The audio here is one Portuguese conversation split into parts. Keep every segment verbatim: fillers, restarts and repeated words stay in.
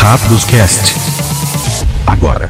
Rápidos Cast. Agora.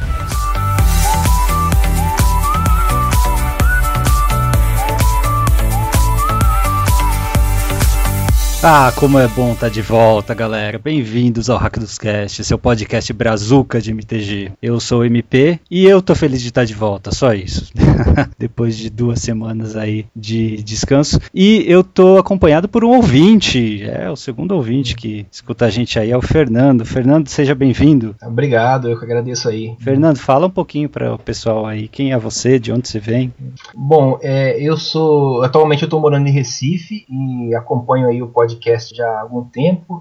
Ah, como é bom estar de volta, galera. Bem-vindos ao Hack dos Cast, seu podcast brazuca de M T G. Eu sou o M P e eu tô feliz de estar de volta, só isso. Depois de duas semanas aí de descanso. E eu tô acompanhado por um ouvinte, é o segundo ouvinte que escuta a gente aí, é o Fernando. Fernando, seja bem-vindo. Obrigado, eu que agradeço aí. Fernando, fala um pouquinho para o pessoal aí, quem é você, de onde você vem? Bom, é, eu sou, atualmente eu tô morando em Recife e acompanho aí o podcast podcast já há algum tempo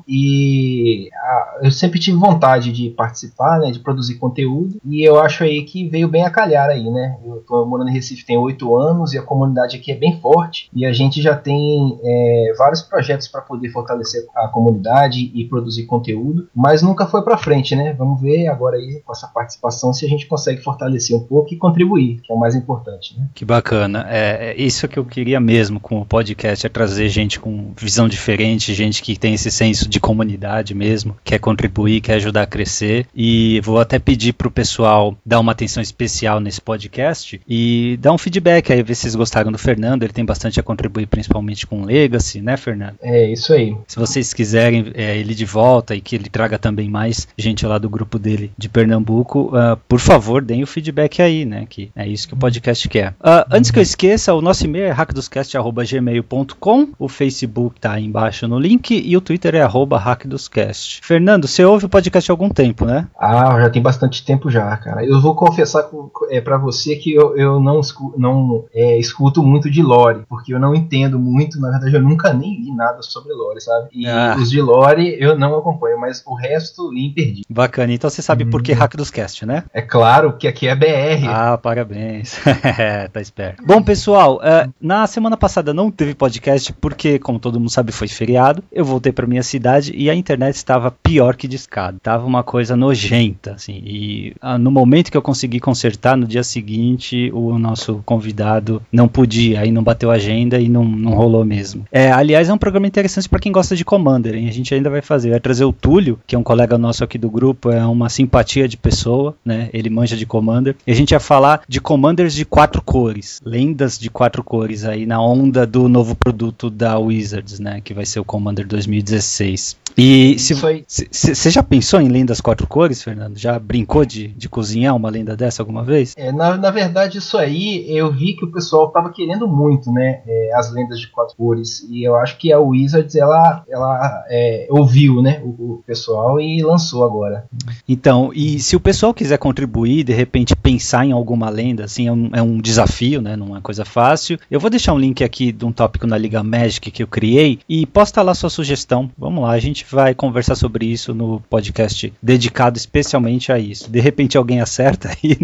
e ah, eu sempre tive vontade de participar, né, de produzir conteúdo, e eu acho aí que veio bem a calhar aí, né? Eu tô morando em Recife tem oito anos e a comunidade aqui é bem forte e a gente já tem é, vários projetos para poder fortalecer a comunidade e produzir conteúdo, mas nunca foi para frente, né? Vamos ver agora aí com essa participação se a gente consegue fortalecer um pouco e contribuir, que é o mais importante, né? Que bacana, é, é isso que eu queria mesmo com o podcast, é trazer gente com visão diferente, gente que tem esse senso de comunidade mesmo, quer contribuir, quer ajudar a crescer, e vou até pedir pro pessoal dar uma atenção especial nesse podcast e dar um feedback aí, ver se vocês gostaram do Fernando. Ele tem bastante a contribuir, principalmente com Legacy, né, Fernando? É, isso aí. Se vocês quiserem é, ele de volta e que ele traga também mais gente lá do grupo dele de Pernambuco, uh, por favor, deem o feedback aí, né, que é isso que o podcast quer. Uh, antes que eu esqueça, o nosso e-mail é hack dos cast arroba gmail ponto com, o Facebook tá aí embaixo no link e o Twitter é arroba hackdoscast. Fernando, você ouve o podcast há algum tempo, né? Ah, já tem bastante tempo já, cara. Eu vou confessar com, é, pra você que eu, eu não, escuto, não é, escuto muito de lore, porque eu não entendo muito, na verdade eu nunca nem li nada sobre lore, sabe? E ah. os de lore eu não acompanho, mas o resto li perdi. Bacana, então você sabe hum. por que Hack dos Cast, né? É claro, que aqui é B R. Ah, parabéns. Tá esperto. Bom, pessoal, uh, na semana passada não teve podcast porque, como todo mundo sabe, foi feriado. Eu voltei para minha cidade e a internet estava pior que discado. Tava uma coisa nojenta, assim. E ah, no momento que eu consegui consertar, no dia seguinte, o nosso convidado não podia, aí não bateu a agenda e não, não rolou mesmo. É, aliás, é um programa interessante para quem gosta de Commander, hein? A gente ainda vai fazer. Vai trazer o Túlio, que é um colega nosso aqui do grupo, é uma simpatia de pessoa, né? Ele manja de Commander. E a gente ia falar de Commanders de quatro cores, lendas de quatro cores aí na onda do novo produto da Wizards, né? Que vai ser o Commander dois mil e dezesseis. E você já pensou em lendas quatro cores, Fernando? Já brincou de, de cozinhar uma lenda dessa alguma vez? É, na, na verdade, isso aí eu vi que o pessoal estava querendo muito, né? É, as lendas de quatro cores. E eu acho que a Wizards ela, ela é, ouviu, né? O, o pessoal e lançou agora. Então, e se o pessoal quiser contribuir, de repente pensar em alguma lenda, assim, é um, é um desafio, né? Não é coisa fácil. Eu vou deixar um link aqui de um tópico na Liga Magic que eu criei e posta lá sua sugestão. Vamos lá, a gente vai conversar sobre isso no podcast dedicado especialmente a isso. De repente alguém acerta aí,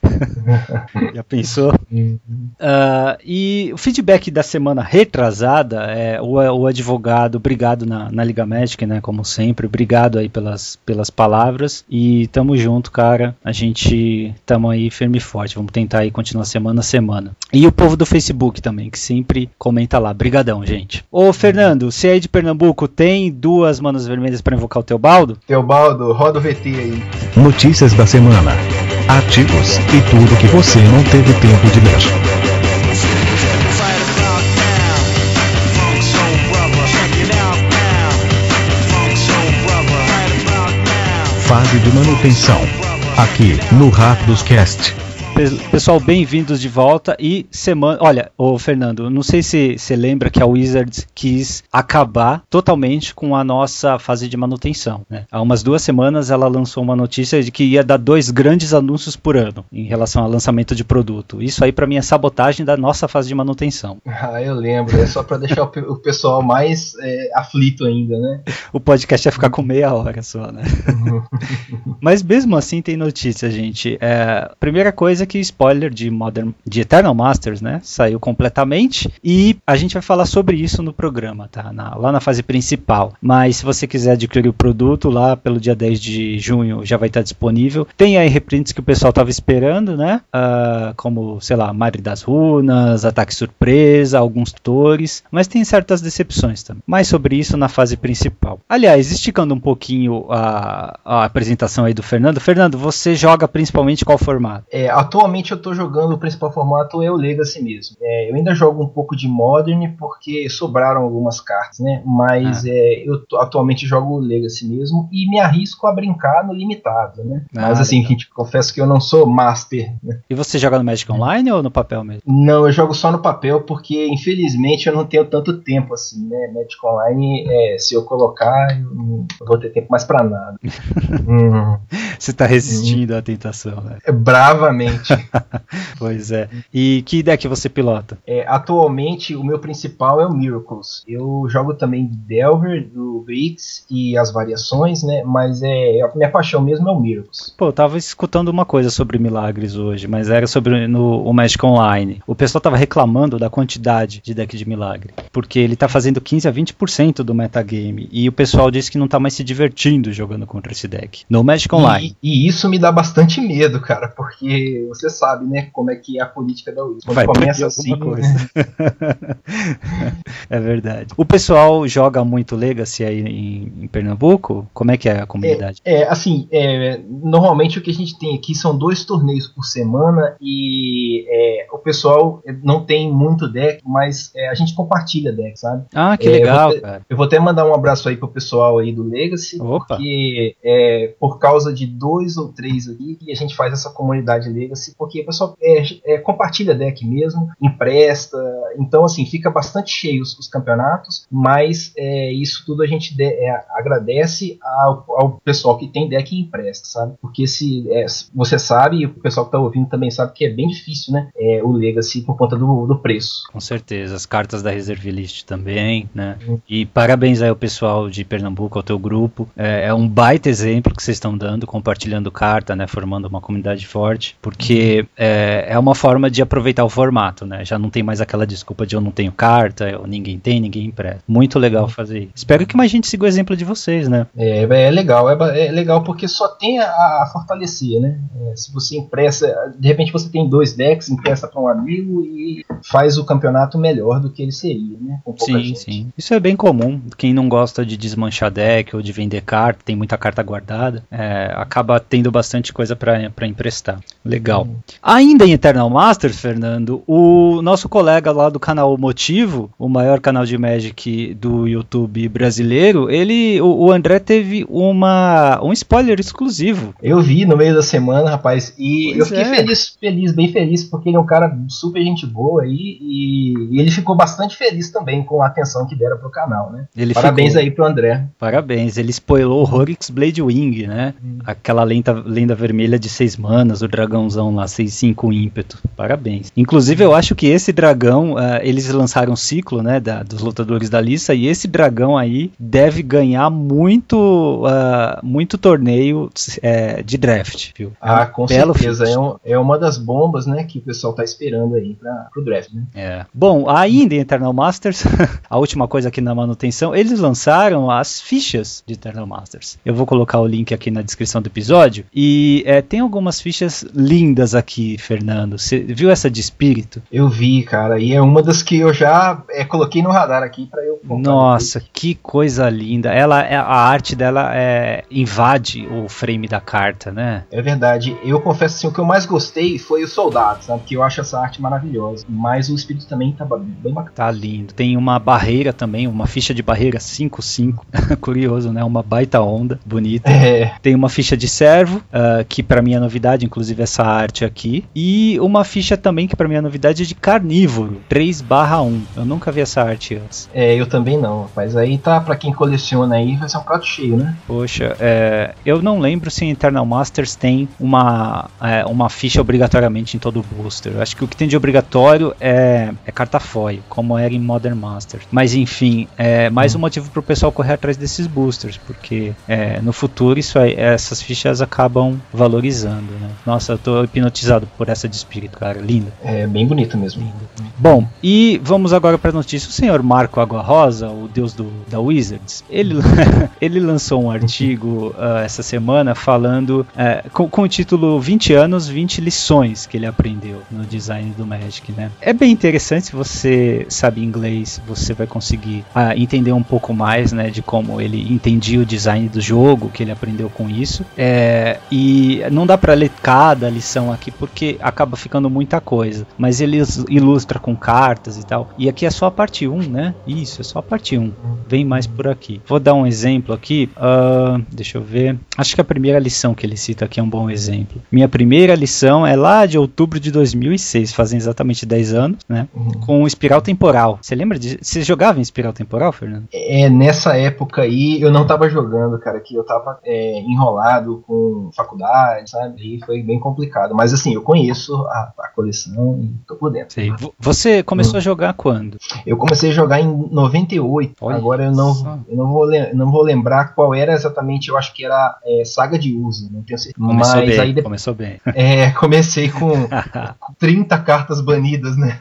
né? Já pensou? Uh, e o feedback da semana retrasada, é, o, o advogado, obrigado na, na Liga Magic, né? Como sempre, obrigado aí pelas, pelas palavras e tamo junto, cara. A gente tamo aí firme e forte. Vamos tentar aí continuar semana a semana. E o povo do Facebook também, que sempre comenta lá. Brigadão, gente. Ô, Fernando, você aí de Pernambuco tem duas manas vermelhas para invocar o Teobaldo? Teobaldo, roda o V T aí. Notícias da semana, artigos e tudo que você não teve tempo de ler. Fase de manutenção, aqui no Rápidos Cast. Pessoal, bem-vindos de volta e semana... Olha, ô Fernando, não sei se você lembra que a Wizards quis acabar totalmente com a nossa fase de manutenção, né? Há umas duas semanas ela lançou uma notícia de que ia dar dois grandes anúncios por ano em relação ao lançamento de produto. Isso aí pra mim é sabotagem da nossa fase de manutenção. Ah, eu lembro. É só pra deixar o pessoal mais é, aflito ainda, né? O podcast ia ficar com meia hora só, né? Mas mesmo assim tem notícia, gente. É, primeira coisa coisa que spoiler de Modern, de Eternal Masters, né? Saiu completamente e a gente vai falar sobre isso no programa, tá? Na, lá na fase principal. Mas se você quiser adquirir o produto lá pelo dia dez de junho já vai estar disponível. Tem aí reprints que o pessoal tava esperando, né? Uh, como, sei lá, Madre das Runas, Ataque Surpresa, alguns tutores, mas tem certas decepções também. Mais sobre isso na fase principal. Aliás, esticando um pouquinho a, a apresentação aí do Fernando. Fernando, você joga principalmente qual formato? É, atualmente eu tô jogando, o principal formato é o Legacy mesmo. É, eu ainda jogo um pouco de Modern porque sobraram algumas cartas, né? Mas ah. é, eu tô, atualmente jogo o Legacy mesmo e me arrisco a brincar no limitado, né? Ah, mas assim, gente, confesso que eu não sou master, né? E você joga no Magic Online ou no papel mesmo? Não, eu jogo só no papel porque infelizmente eu não tenho tanto tempo assim, né? Magic Online, é, se eu colocar, eu não vou ter tempo mais pra nada. hum. Você tá resistindo hum. à tentação, né? É, bravamente. Pois é. E que deck você pilota? É, atualmente o meu principal é o Miracles. Eu jogo também de Delver, do Grix e as variações, né? Mas é, a minha paixão mesmo é o Miracles. Pô, eu tava escutando uma coisa sobre milagres hoje, mas era sobre no, o Magic Online. O pessoal tava reclamando da quantidade de deck de milagre, porque ele tá fazendo quinze a vinte por cento do metagame, e o pessoal disse que não tá mais se divertindo jogando contra esse deck no Magic Online. E, e isso me dá bastante medo, cara, porque você sabe, né, como é que é a política da Wizards. Quando vai começa assim, coisa. É verdade. O pessoal joga muito Legacy aí em, em Pernambuco? Como é que é a comunidade? É, é assim, é, normalmente o que a gente tem aqui são dois torneios por semana e é, o pessoal não tem muito deck, mas é, a gente compartilha deck, sabe? Ah, que é, legal, eu vou, cara. Eu vou até mandar um abraço aí pro pessoal aí do Legacy, Opa. Porque é, por causa de dois ou três aqui que a gente faz essa comunidade Legacy, porque o pessoal é, é, compartilha deck mesmo, empresta, então assim, fica bastante cheio os, os campeonatos, mas é, isso tudo a gente de, é, agradece ao, ao pessoal que tem deck e empresta, sabe? Porque se é, você sabe, e o pessoal que tá ouvindo também sabe que é bem difícil, né? É, o Legacy por conta do, do preço. Com certeza, as cartas da Reserve List também, né? Uhum. E parabéns aí ao pessoal de Pernambuco, ao teu grupo. É, é um baita exemplo que vocês estão dando, compartilhando carta, né? Formando uma comunidade forte, porque é, é uma forma de aproveitar o formato, né? Já não tem mais aquela desculpa de eu não tenho carta, eu, ninguém tem, ninguém empresta. Muito legal fazer isso. Espero que mais gente siga o exemplo de vocês, né? É, é legal, é, é legal porque só tem a, a fortalecer, né? É, se você empresta, de repente você tem dois decks, empresta para um amigo e faz o campeonato melhor do que ele seria, né? Com pouca sim, gente. sim. Isso é bem comum. Quem não gosta de desmanchar deck ou de vender carta, tem muita carta guardada, é, acaba tendo bastante coisa para emprestar. Legal. Hum. Ainda em Eternal Masters, Fernando, o nosso colega lá do canal Motivo, o maior canal de Magic do YouTube brasileiro, ele, o, o André teve uma, um spoiler exclusivo. Eu vi no meio da semana, rapaz, e pois eu fiquei é. feliz, feliz, bem feliz, porque ele é um cara super gente boa aí, e, e ele ficou bastante feliz também com a atenção que deram pro canal, né? Ele Parabéns ficou... aí pro André. Parabéns, ele spoilou o Horix Blade Wing, né? Hum. Aquela lenda, lenda vermelha de seis manas, o dragãozão lá, seis cinco ímpeto. Parabéns. Inclusive, eu acho que esse dragão, uh, eles lançaram um ciclo, né, da, dos lutadores da lista, e esse dragão aí deve ganhar muito, uh, muito torneio uh, de draft, viu? Ah, com certeza. É, um, é uma das bombas, né, que o pessoal tá esperando aí para pro draft, né? É. Bom, ainda em Eternal Masters, a última coisa aqui na manutenção, eles lançaram as fichas de Eternal Masters. Eu vou colocar o link aqui na descrição do episódio, e é, tem algumas fichas lindas aqui, Fernando. Você viu essa de espírito? Eu vi, cara, e é uma das que eu já é, coloquei no radar aqui para eu comprar. Nossa, depois. Que coisa linda. Ela, a arte dela é, invade o frame da carta, né? É verdade. Eu confesso assim, o que eu mais gostei foi o soldado, sabe? Que eu acho essa arte maravilhosa. Mas o espírito também tá bem bacana. Tá lindo. Tem uma barreira também, uma ficha de barreira cinco cinco. Curioso, né? Uma baita onda, bonita. É. Tem uma ficha de servo, uh, que pra mim é novidade, inclusive essa arte aqui. E uma ficha também que pra mim é novidade é de carnívoro, três barra um. Eu nunca vi essa arte antes. É, eu também não, rapaz. Aí tá, pra quem coleciona aí, vai ser um prato cheio, né? Poxa, é, eu não lembro se em Eternal Masters tem uma, é, uma ficha obrigatoriamente em todo o booster. Eu acho que o que tem de obrigatório é, é carta foil, como era em Modern Masters. Mas enfim, é mais hum. um motivo pro pessoal correr atrás desses boosters, porque é, no futuro isso aí, essas fichas acabam valorizando, né? Nossa, eu tô hipnotizado por essa de espírito, cara, linda. É bem bonito mesmo. Linda. Bom, e vamos agora para a notícia. O senhor Marco Água Rosa, o deus do, da Wizards, ele, ele lançou um artigo uh, essa semana falando uh, com, com o título vinte anos, vinte lições que ele aprendeu no design do Magic, né? É bem interessante, se você sabe inglês, você vai conseguir uh, entender um pouco mais, né, de como ele entendia o design do jogo, que ele aprendeu com isso. É, e não dá para ler cada lição aqui porque acaba ficando muita coisa, mas ele ilustra com cartas e tal. E aqui é só a parte um, né? Isso, é só a parte um. Vem mais por aqui. Vou dar um exemplo aqui. Uh, deixa eu ver. Acho que a primeira lição que ele cita aqui é um bom exemplo. Minha primeira lição é lá de outubro de dois mil e seis, fazem exatamente dez anos, né? Uhum. Com espiral temporal. Você lembra de... Você jogava em espiral temporal, Fernando? É, nessa época aí eu não tava jogando, cara, que eu tava é, enrolado com faculdade, sabe? E foi bem complicado. Mas assim, eu conheço a, a coleção e tô por dentro. Sei. Você começou hum. a jogar quando? Eu comecei a jogar em noventa e oito. Olha, agora eu não, eu não, vou le- não vou lembrar qual era exatamente, eu acho que era é, Saga de Uso, não tenho certeza. Começou Mas bem, aí de... começou bem. É, comecei com trinta cartas banidas, né?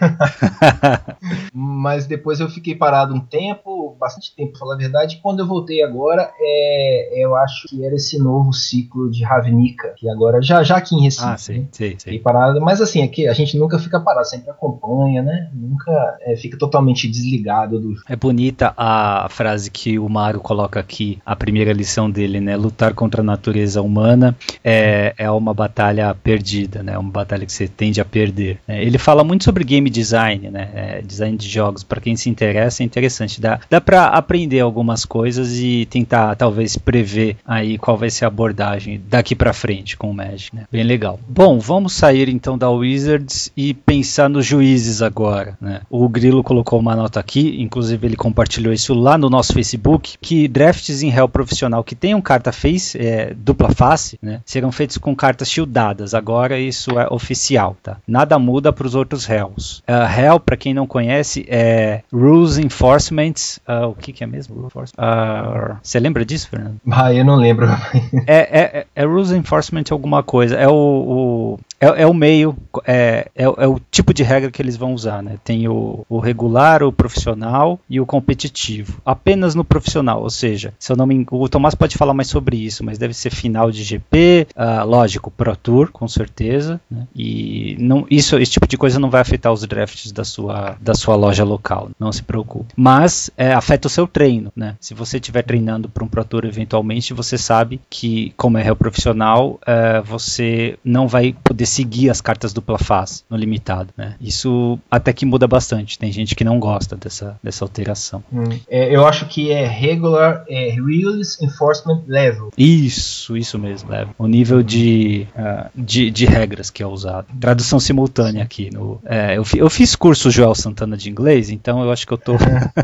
Mas depois eu fiquei parado um tempo, bastante tempo, pra falar a verdade. Quando eu voltei agora, é, eu acho que era esse novo ciclo de Ravnica, que agora já, já aqui em Recife. Ah, sei, sei, sei. Parado, mas assim, aqui a gente nunca fica parado, sempre acompanha, né? Nunca é, fica totalmente desligado do... É bonita a frase que o Mario coloca aqui, a primeira lição dele, né? Lutar contra a natureza humana é, é uma batalha perdida, né? É uma batalha que você tende a perder. É, ele fala muito sobre game design, né? É, design de jogos, para quem se interessa, é interessante. Dá, dá para aprender algumas coisas e tentar, talvez, prever aí qual vai ser a abordagem daqui para frente com o Magic, né? Bem legal. Bom, vamos sair então da Wizards e pensar nos juízes agora, né? O Grilo colocou uma nota aqui, inclusive ele compartilhou isso lá no nosso Facebook, que drafts em réu profissional que tenham carta face, é, dupla face, né, serão feitos com cartas shieldadas. Agora isso é oficial, tá? Nada muda para os outros réus. Uh, réu, para quem não conhece, é Rules Enforcement. Uh, o que, que é mesmo? Você uh, lembra disso, Fernando? Ah, eu não lembro. é, é, é Rules Enforcement alguma coisa. É o, o É, é o meio, é, é, é o tipo de regra que eles vão usar, né? Tem o, o regular, o profissional e o competitivo. Apenas no profissional, ou seja, se eu não me engano, o Tomás pode falar mais sobre isso, mas deve ser final de G P, uh, lógico, Pro Tour, com certeza, né? E não, isso, esse tipo de coisa não vai afetar os drafts da sua, da sua loja local, não se preocupe. Mas é, afeta o seu treino, né? Se você estiver treinando para um Pro Tour eventualmente, você sabe que, como é réu profissional, uh, você não vai poder seguir as cartas dupla face no limitado, né? Isso até que muda bastante. Tem gente que não gosta dessa, dessa alteração. Hum. É, eu acho que é regular, é Rules Enforcement Level. Isso, isso mesmo, level. O nível de, uh, de, de regras que é usado. Tradução simultânea aqui. No, é, eu, fi, eu fiz curso Joel Santana de inglês, então eu acho que eu tô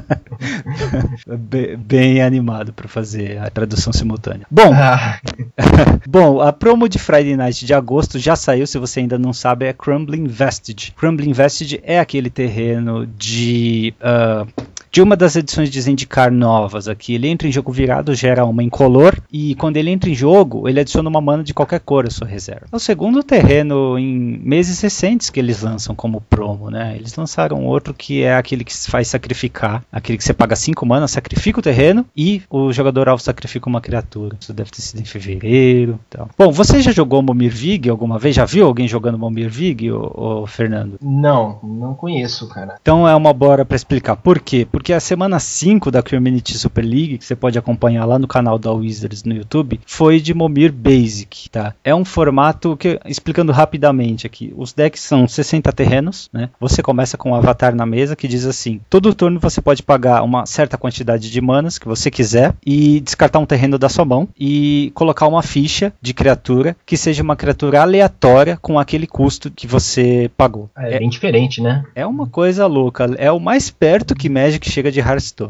bem, bem animado para fazer a tradução simultânea. Bom, bom, a promo de Friday Night de agosto já saiu. Se você ainda não sabe, é Crumbling Vestige. Crumbling Vestige é aquele terreno de... Uh, de uma das edições de Zendikar novas aqui. Ele entra em jogo virado, gera uma incolor, e quando ele entra em jogo, ele adiciona uma mana de qualquer cor à sua reserva. É o segundo terreno em meses recentes que eles lançam como promo, né? Eles lançaram outro que é aquele que se faz sacrificar, aquele que você paga cinco mana, sacrifica o terreno, e o jogador alvo sacrifica uma criatura. Isso deve ter sido em fevereiro. Então. Bom, você já jogou Momir Vig alguma vez? Já viu alguém jogando Momir Vig, ô, ô, Fernando? Não, não conheço, cara. Então é uma boa hora para explicar. Por quê? Porque a semana cinco da Community Super League, que você pode acompanhar lá no canal da Wizards no YouTube, foi de Momir Basic, tá? É um formato que, explicando rapidamente aqui, os decks são sessenta terrenos, né? Você começa com um avatar na mesa que diz assim: todo turno você pode pagar uma certa quantidade de manas que você quiser e descartar um terreno da sua mão e colocar uma ficha de criatura que seja uma criatura aleatória com aquele custo que você pagou. É, é bem diferente, né? É uma coisa louca. É o mais perto que Magic que chega de Hearthstone.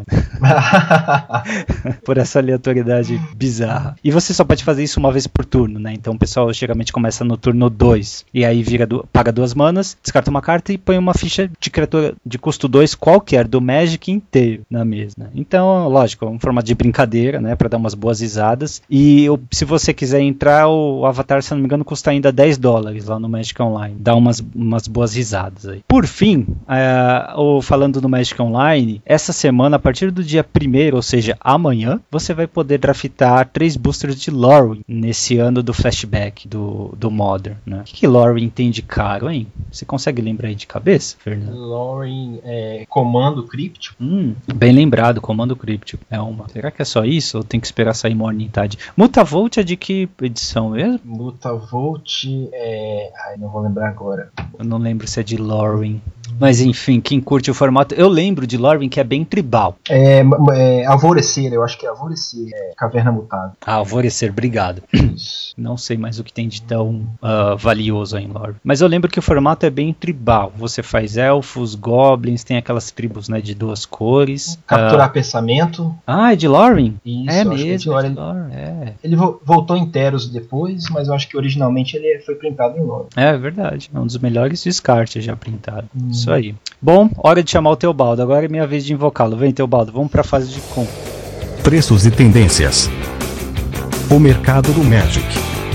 Por essa aleatoriedade bizarra. E você só pode fazer isso uma vez por turno, né? Então o pessoal geralmente começa no turno dois. E aí vira do, paga duas manas, descarta uma carta e põe uma ficha de criatura de custo dois qualquer do Magic inteiro na mesa. Né? Então, lógico, é um formato de brincadeira, né? Pra dar umas boas risadas. E o, se você quiser entrar, o Avatar, se não me engano, custa ainda dez dólares lá no Magic Online. Dá umas, umas boas risadas aí. Por fim, é, o, falando do Magic Online, essa semana, a partir do dia primeiro, ou seja, amanhã, você vai poder draftar três boosters de Lorwyn nesse ano do flashback do, do Modern. Né? O que, que Lorwyn tem de caro, hein? Você consegue lembrar aí de cabeça, Fernando? Lorwyn é comando críptico. Hum, bem lembrado, comando críptico. É uma. Será que é só isso ou tem que esperar sair Morning Tide? Mutavolt é de que edição mesmo? Mutavolt é... Ai, não vou lembrar agora. Eu não lembro se é de Lorwyn. Mas enfim, quem curte o formato... Eu lembro de Lorwyn que é bem tribal. É, é Alvorecer, eu acho que é Alvorecer. É Caverna Mutável. Ah, Alvorecer, obrigado. Isso. Não sei mais o que tem de tão uh, valioso aí em Lorwyn. Mas eu lembro que o formato é bem tribal. Você faz elfos, goblins, tem aquelas tribos, né, de duas cores. Capturar uh... pensamento. Ah, é de Lorwyn? Isso, é acho mesmo, que é de Lorwyn. É de Lorwyn. É. Ele vo- voltou em Teros depois, mas eu acho que originalmente ele foi printado em Lorwyn. É verdade, é um dos melhores descartes já printado. Hum. Isso aí. Bom, hora de chamar o Teobaldo. Agora é minha vez de invocá-lo. Vem, Teobaldo, vamos para a fase de compra. Preços e tendências. O mercado do Magic.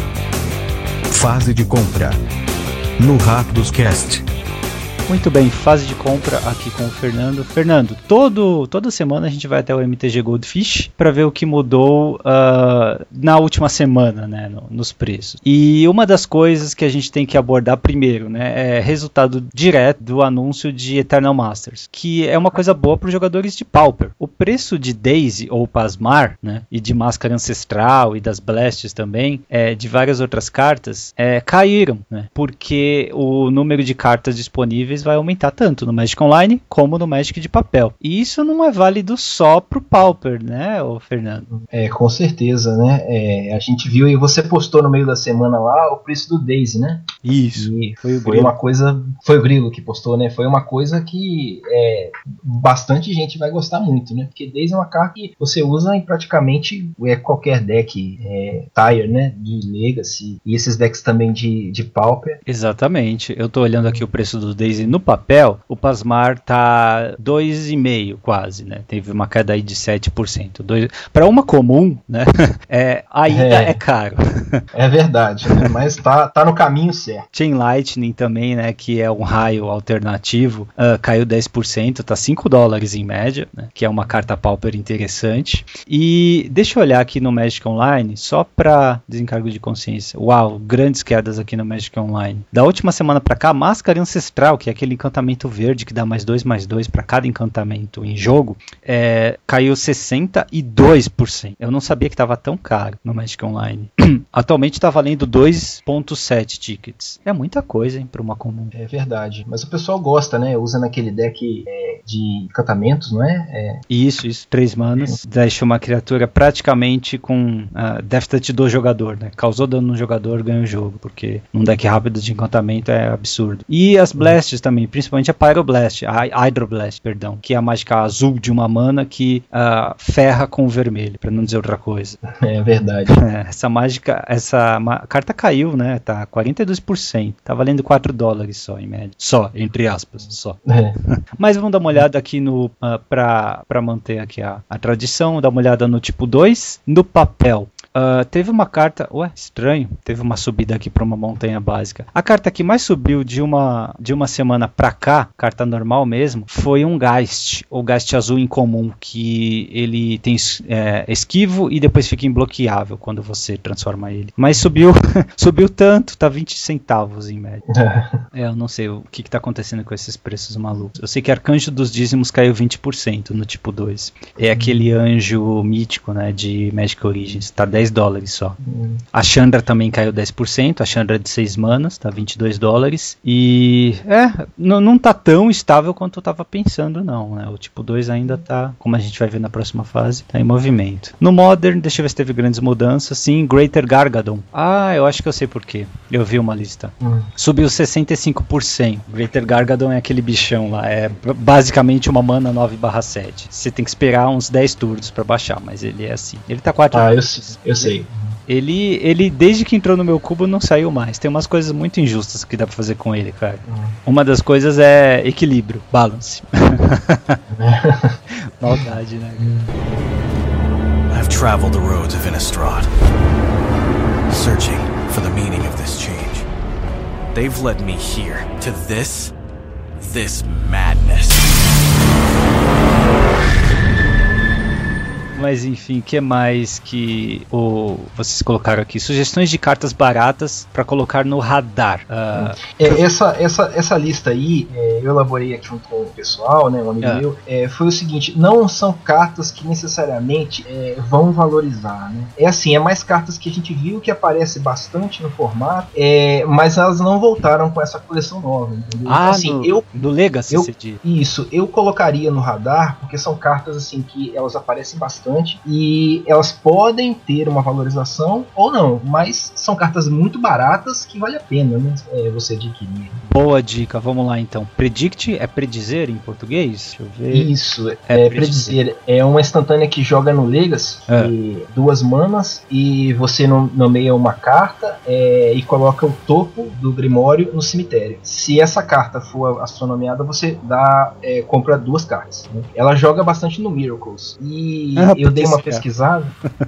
Fase de compra. No Rápidos Cast. Muito bem, fase de compra aqui com o Fernando. Fernando, todo, toda semana a gente vai até o M T G Goldfish para ver o que mudou uh, na última semana, né, no, nos preços. E uma das coisas que a gente tem que abordar primeiro, né, é resultado direto do anúncio de Eternal Masters, que é uma coisa boa para os jogadores de Pauper. O preço de Daisy ou Pasmar, né, e de Máscara Ancestral e das Blasts também, é, de várias outras cartas, é, caíram, né, porque o número de cartas disponíveis vai aumentar tanto no Magic Online como no Magic de papel. E isso não é válido só pro Pauper, né, ô Fernando? É, com certeza, né? É, a gente viu e você postou no meio da semana lá o preço do Daisy, né? Isso. E foi o foi Grilo. uma coisa, foi o Grilo que postou, né? Foi uma coisa que é, bastante gente vai gostar muito, né? Porque Daisy é uma carta que você usa em praticamente é, qualquer deck é, Tire, né? De Legacy e esses decks também de, de Pauper. Exatamente. Eu tô olhando aqui o preço do Daisy no papel. O Pasmar tá dois vírgula cinco quase, né? Teve uma queda aí de sete por cento. Para uma comum, né? É, ainda é, é caro. É verdade, né? Mas tá, tá no caminho certo. Chain Lightning também, né? Que é um raio alternativo, uh, caiu dez por cento, tá cinco dólares em média, né? Que é uma carta Pauper interessante. E deixa eu olhar aqui no Magic Online, só para desencargo de consciência. Uau, grandes quedas aqui no Magic Online. Da última semana para cá, Máscara Ancestral, que é aquele encantamento verde que dá mais dois, mais dois para cada encantamento em jogo, é, caiu sessenta e dois por cento. Eu não sabia que estava tão caro no Magic Online. Atualmente está valendo dois vírgula sete tickets. É muita coisa, hein, para uma comum. É verdade. Mas o pessoal gosta, né? Usa naquele deck é, de encantamentos, não é? é? Isso, isso. Três manas. É. Deixa uma criatura praticamente com uh, Death Touch do jogador, né? Causou dano no jogador, ganha o jogo. Porque num deck rápido de encantamento é absurdo. E as Blasts uhum. também, principalmente a Pyroblast, a Hydroblast, perdão, que é a mágica azul de uma mana que uh, ferra com o vermelho, para não dizer outra coisa. É verdade. É, essa mágica, essa ma- carta caiu, né? Tá quarenta e dois por cento. Tá valendo quatro dólares só, em média. Só, entre aspas, só. É. Mas vamos dar uma olhada aqui no uh, pra, pra manter aqui a, a tradição, dar uma olhada no tipo dois, no papel. Uh, teve uma carta, ué, estranho, teve uma subida aqui para uma montanha básica. A carta que mais subiu de uma, de uma semana pra cá, carta normal mesmo, foi um Geist, ou Geist azul incomum, que ele tem é, esquivo e depois fica imbloqueável quando você transforma ele. Mas subiu, subiu tanto, tá vinte centavos em média. É, eu não sei o que, que tá acontecendo com esses preços malucos. Eu sei que Arcanjo dos Dízimos caiu vinte por cento no tipo dois. É aquele anjo mítico, né, de Magic Origins, tá dez dez dólares só. Hum. A Chandra também caiu dez por cento, a Chandra de seis manas, tá vinte e dois dólares. E é, não tá tão estável quanto eu tava pensando não, né? O tipo dois ainda tá, como a gente vai ver na próxima fase, tá em movimento. No Modern, deixa eu ver se teve grandes mudanças. Sim, Greater Gargadon. Ah, eu acho que eu sei por quê. Eu vi uma lista. Hum. Subiu sessenta e cinco por cento. Greater Gargadon é aquele bichão lá, é basicamente uma mana nove barra sete. Você tem que esperar uns dez turnos pra baixar, mas ele é assim. Ele tá quatro. Ah, eu, eu sei. Ele, ele, desde que entrou no meu cubo, não saiu mais. Tem umas coisas muito injustas que dá pra fazer com ele, cara. Hum. Uma das coisas é equilíbrio, balance. Maldade, né? I've traveled the roads of Innistrad, searching for the meaning of this change. They've led me here, to this, this madness. Mas enfim, o que mais que o, vocês colocaram aqui? Sugestões de cartas baratas para colocar no radar. Uh, é, essa, essa, essa lista aí, é, eu elaborei aqui junto com o pessoal, né, um amigo é. meu, é, foi o seguinte, não são cartas que necessariamente é, vão valorizar, né? É assim, é mais cartas que a gente viu que aparece bastante no formato, é, mas elas não voltaram com essa coleção nova, entendeu? Ah, assim, no, eu, do Legacy, eu, você diz. Isso, eu colocaria no radar, porque são cartas assim que elas aparecem bastante e elas podem ter uma valorização ou não, mas são cartas muito baratas que vale a pena, né, é, você adquirir. Boa dica, vamos lá então. Predict é predizer em português? Deixa eu ver. Isso, é, é predizer. predizer. É uma instantânea que joga no Legacy, é. duas manas, e você nomeia uma carta é, e coloca o topo do Grimório no cemitério. Se essa carta for a sua nomeada, você dá, é, compra duas cartas, né? Ela joga bastante no Miracles. E ah, eu dei uma será? pesquisada.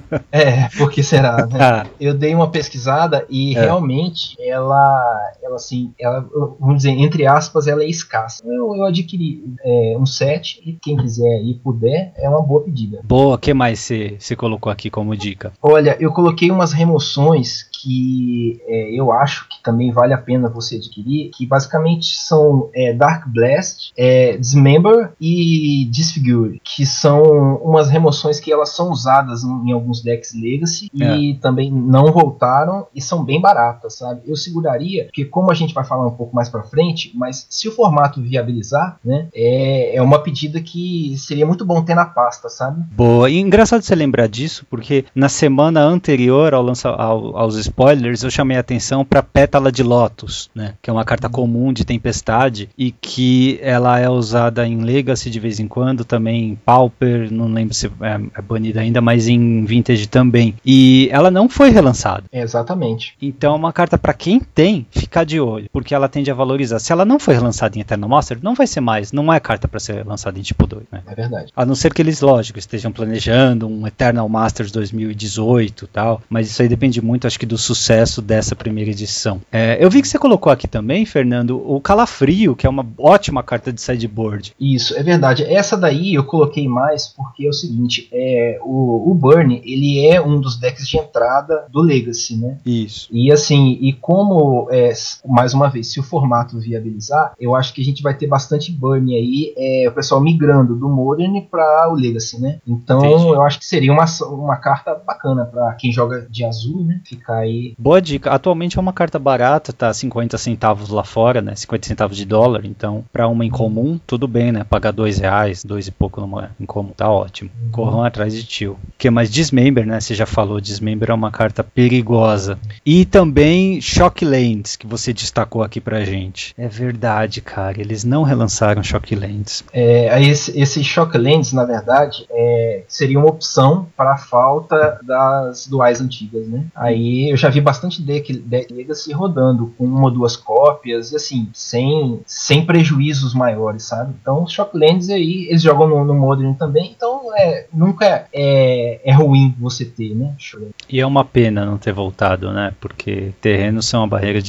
É, porque será, né? Ah. Eu dei uma pesquisada e é. realmente ela, ela assim, ela, vamos dizer, entre aspas, ela é escassa. Eu, eu adquiri é, um set e quem quiser e puder, é uma boa pedida. Boa, o que mais você colocou aqui como dica? Olha, eu coloquei umas remoções que é, eu acho que também vale a pena você adquirir, que basicamente são é, Dark Blast, é, Dismember e Disfigure, que são umas remoções que elas são usadas em, em alguns decks Legacy é. e também não voltaram e são bem baratas, sabe? Eu seguraria, porque como a gente vai falar um pouco mais pra frente, mas se o formato viabilizar, né, é, é uma pedida que seria muito bom ter na pasta, sabe? Boa, e engraçado você lembrar disso, porque na semana anterior ao lança, ao, aos spoilers, eu chamei a atenção para Pétala de Lotus, né, que é uma carta comum de Tempestade e que ela é usada em Legacy de vez em quando, também em Pauper, não lembro se é, é banida ainda, mas em Vintage também. E ela não foi relançada. Exatamente. Então é uma carta para quem tem, ficar de olho, porque ela tende a valorizar. Se ela não foi relançada em Eternal Master, não vai ser mais, não é carta para ser lançada em tipo dois, né? É verdade. A não ser que eles, lógico, estejam planejando um Eternal Masters dois mil e dezoito e tal, mas isso aí depende muito, acho que, do sucesso dessa primeira edição. É, eu vi que você colocou aqui também, Fernando, o Calafrio, que é uma ótima carta de sideboard. Isso, é verdade. Essa daí eu coloquei mais porque é o seguinte, é, o, o Burn, ele é um dos decks de entrada do Legacy, né? Isso. E assim, e como, é, mais uma vez, se o formato viabilizar, eu acho que a gente vai ter bastante Burn aí, é, o pessoal migrando do Modern para o Legacy, né? Então, entendi. Eu acho que seria uma, uma carta bacana para quem joga de azul, né? Ficar aí. Boa dica. Atualmente é uma carta barata, tá cinquenta centavos lá fora, né? cinquenta centavos de dólar, então para uma incomum, tudo bem, né? Pagar dois reais, dois e pouco numa incomum, tá ótimo. Uhum. Corram atrás de tio. Que mais? Dismember, né? Você já falou, Dismember é uma carta perigosa. E também Shocklands, que você destacou aqui pra gente. É verdade, cara, eles não relançaram Shocklands. É, esse, esse Shocklands, na verdade, é, seria uma opção para a falta das duais antigas, né? Aí eu já vi bastante deck, deck Legacy rodando com uma ou duas cópias, e assim, sem, sem prejuízos maiores, sabe? Então, Shocklands aí, eles jogam no, no Modern também, então é, nunca é, é, é ruim você ter, né? E é uma pena não ter voltado, né? Porque terrenos são uma barreira de entrada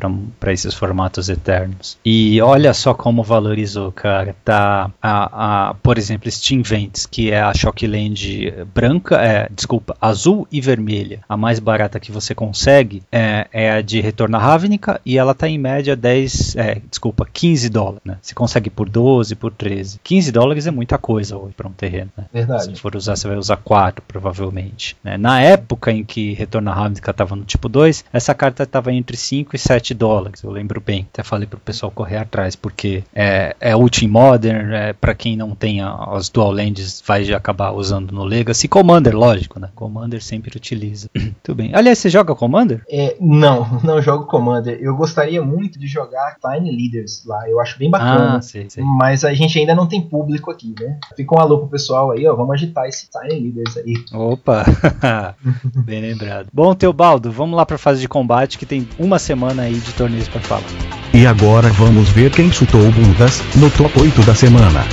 para esses formatos eternos. E olha só como valorizou, cara. Tá, a, a, por exemplo, Steam Vents, que é a Shockland branca, é, desculpa, azul e vermelha. A mais barata que você consegue é, é a de Retorno à Ravnica e ela tá em média dez, é, desculpa, quinze dólares, né? Você consegue por doze, por treze. quinze dólares é muita coisa hoje para um terreno, né? Verdade. Se for usar, você vai usar quatro, provavelmente, né? Na época em que Retorno à Ravnica estava no tipo dois, essa carta estava entre cinco e sete dólares, eu lembro bem. Até falei pro pessoal correr atrás, porque é, é Ultimate Modern, é, para quem não tem a, as Dual Lands, vai já acabar usando no Legacy. Commander, lógico, né? Commander sempre utiliza. Muito bem. Aliás, você joga Commander? É, não, não jogo Commander. Eu gostaria muito de jogar Tiny Leaders lá, eu acho bem bacana. Ah, sei, sei. Mas a gente ainda não tem público aqui, né? Fica um alô pro pessoal aí, ó, vamos agitar esse Tiny Leaders aí. Opa, bem lembrado. Bom, Teobaldo, vamos lá pra fase de combate, que tem uma semana aí de torneios pra falar. E agora vamos ver quem chutou bundas no top oito da semana.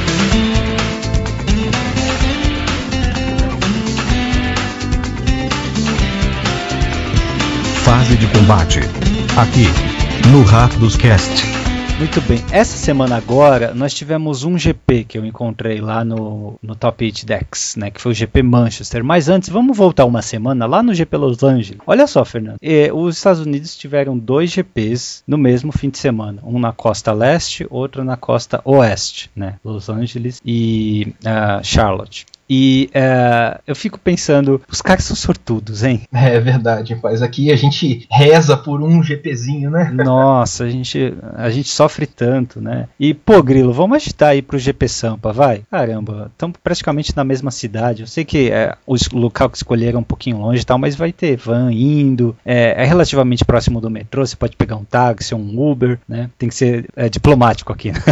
Fase de combate. Aqui, no Rápidos Cast. Muito bem, essa semana agora nós tivemos um G P que eu encontrei lá no, no Top oito Decks, né, que foi o G P Manchester. Mas antes, vamos voltar uma semana lá no G P Los Angeles. Olha só, Fernando, e, os Estados Unidos tiveram dois G Ps no mesmo fim de semana, um na costa leste, outro na costa oeste, né, Los Angeles e uh, Charlotte. E uh, eu fico pensando, os caras são sortudos, hein? É verdade, rapaz. Aqui a gente reza por um GPzinho, né? Nossa, a gente, a gente sofre tanto, né? E, pô, Grilo, vamos agitar aí pro G P Sampa, vai? Caramba, estamos praticamente na mesma cidade. Eu sei que é, o local que escolheram é um pouquinho longe e tal, mas vai ter van indo. É, é relativamente próximo do metrô, você pode pegar um táxi ou um Uber, né? Tem que ser é, diplomático aqui, né?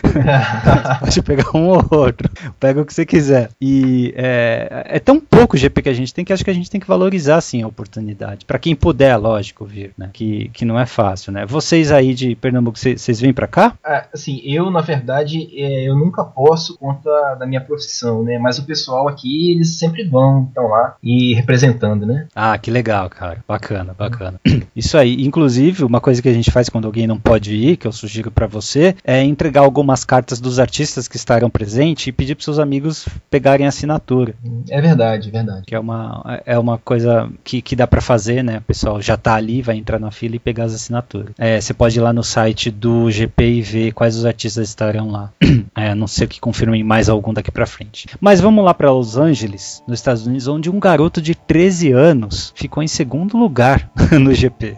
Pode pegar um ou outro. Pega o que você quiser. E E é, é tão pouco G P que a gente tem que acho que a gente tem que valorizar assim a oportunidade. Para quem puder, lógico, vir, né? Que, que não é fácil, né? Vocês aí de Pernambuco, vocês vêm para cá? Ah, assim, eu na verdade é, eu nunca posso por conta da minha profissão, né? Mas o pessoal aqui eles sempre vão, estão lá e representando, né? Ah, que legal, cara. Bacana, bacana. Isso aí. Inclusive, uma coisa que a gente faz quando alguém não pode ir, que eu sugiro para você, é entregar algumas cartas dos artistas que estarão presentes e pedir para seus amigos pegarem a assinatura. É verdade, é verdade. Que é uma, é uma coisa que, que dá pra fazer, né? O pessoal já tá ali, vai entrar na fila e pegar as assinaturas. É, você pode ir lá no site do G P e ver quais os artistas estarão lá. É, a não ser que confirmem mais algum daqui pra frente. Mas vamos lá pra Los Angeles, nos Estados Unidos, onde um garoto de treze anos ficou em segundo lugar no G P.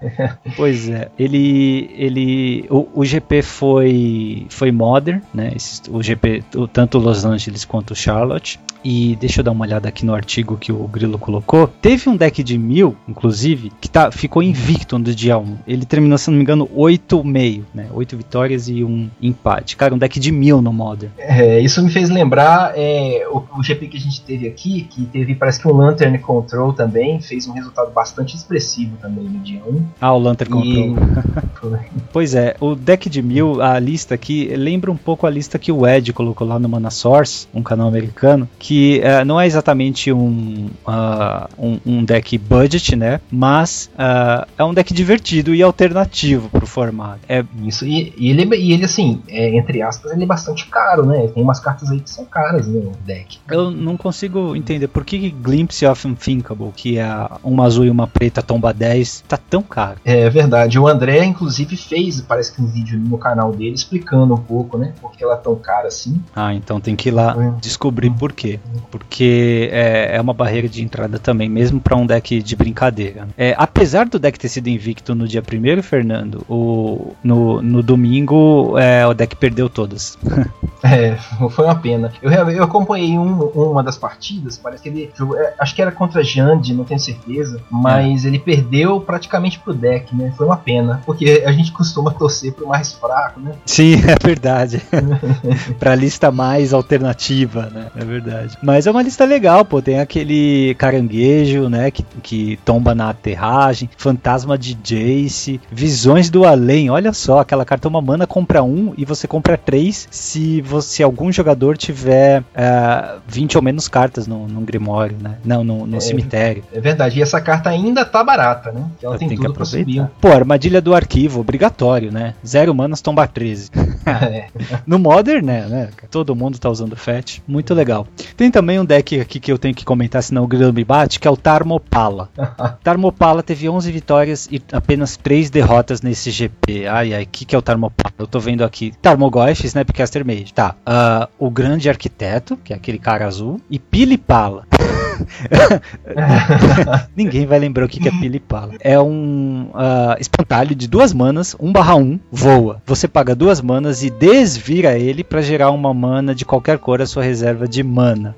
Pois é, ele, ele o, o G P foi, foi Modern, né? Esse, o G P, o, tanto Los Angeles quanto Charlotte. E deixa eu dar uma olhada aqui no artigo que o Grilo colocou. Teve um deck de mil, inclusive, que tá, ficou invicto no dia um. Ele terminou, se não me engano, oito meio, né? oito vitórias e um empate. Cara, um deck de mil no Modern. É, isso me fez lembrar é, o, o G P que a gente teve aqui, que teve, parece que um Lantern Control também, fez um resultado bastante expressivo também no dia um. Ah, o Lantern e... Control. Pois é, o deck de mil, a lista aqui, lembra um pouco a lista que o Ed colocou lá no Mana Source, um canal americano, que uh, não é exatamente um, uh, um, um deck budget, né? Mas uh, é um deck divertido e alternativo pro formato. É... Isso, e, e, ele, e ele, assim, é, entre aspas, ele é bastante caro, né? Tem umas cartas aí que são caras no deck. Eu não consigo entender por que Glimpse of Unthinkable, que é uma azul e uma preta tomba dez, tá tão caro. É verdade. O André, inclusive, fez, parece que um vídeo no canal dele explicando um pouco, né? Por que ela é tão cara assim. Ah, então tem que ir lá é. descobrir por quê. Porque é, é uma barreira de entrada também, mesmo para um deck de brincadeira. É, apesar do deck ter sido invicto no dia primeiro, Fernando, o, no, no domingo é, o deck perdeu todas. É, foi uma pena. Eu, eu acompanhei um, uma das partidas, parece que ele jogou, é, acho que era contra Jand, não tenho certeza, mas é. ele perdeu praticamente pro deck, né? Foi uma pena, porque a gente costuma torcer pro mais fraco, né? Sim, é verdade. Pra lista mais alternativa, né? É verdade. Mas é uma lista legal pô, tem aquele caranguejo, né, que, que tomba na aterragem, fantasma de Jace, visões do além, olha só, aquela carta uma mana, compra um e você compra três se você, algum jogador tiver uh, vinte ou menos cartas no, no Grimório, né, não, no, no é, cemitério. É verdade, e essa carta ainda tá barata, né, que ela eu tem tudo pra subir. Pô, armadilha do arquivo, obrigatório, né, zero manas, tomba treze. É. No Modern, né, né, todo mundo tá usando Fetch, muito legal. Tem também um deck aqui que eu tenho que comentar, senão o Grilo me bate, que é o Tarmopala. Tarmopala teve onze vitórias e apenas três derrotas nesse G P. Ai, ai, o que, que é o Tarmopala? Eu tô vendo aqui Tarmogoyfs, né, porque é Caster Mage. Tá, uh, o Grande Arquiteto, que é aquele cara azul, e Pilipala. Ninguém vai lembrar o que, que é Pilipala. É um uh, espantalho de duas manas, um barra um, voa. Você paga duas manas e desvira ele para gerar uma mana de qualquer cor a sua reserva de mana.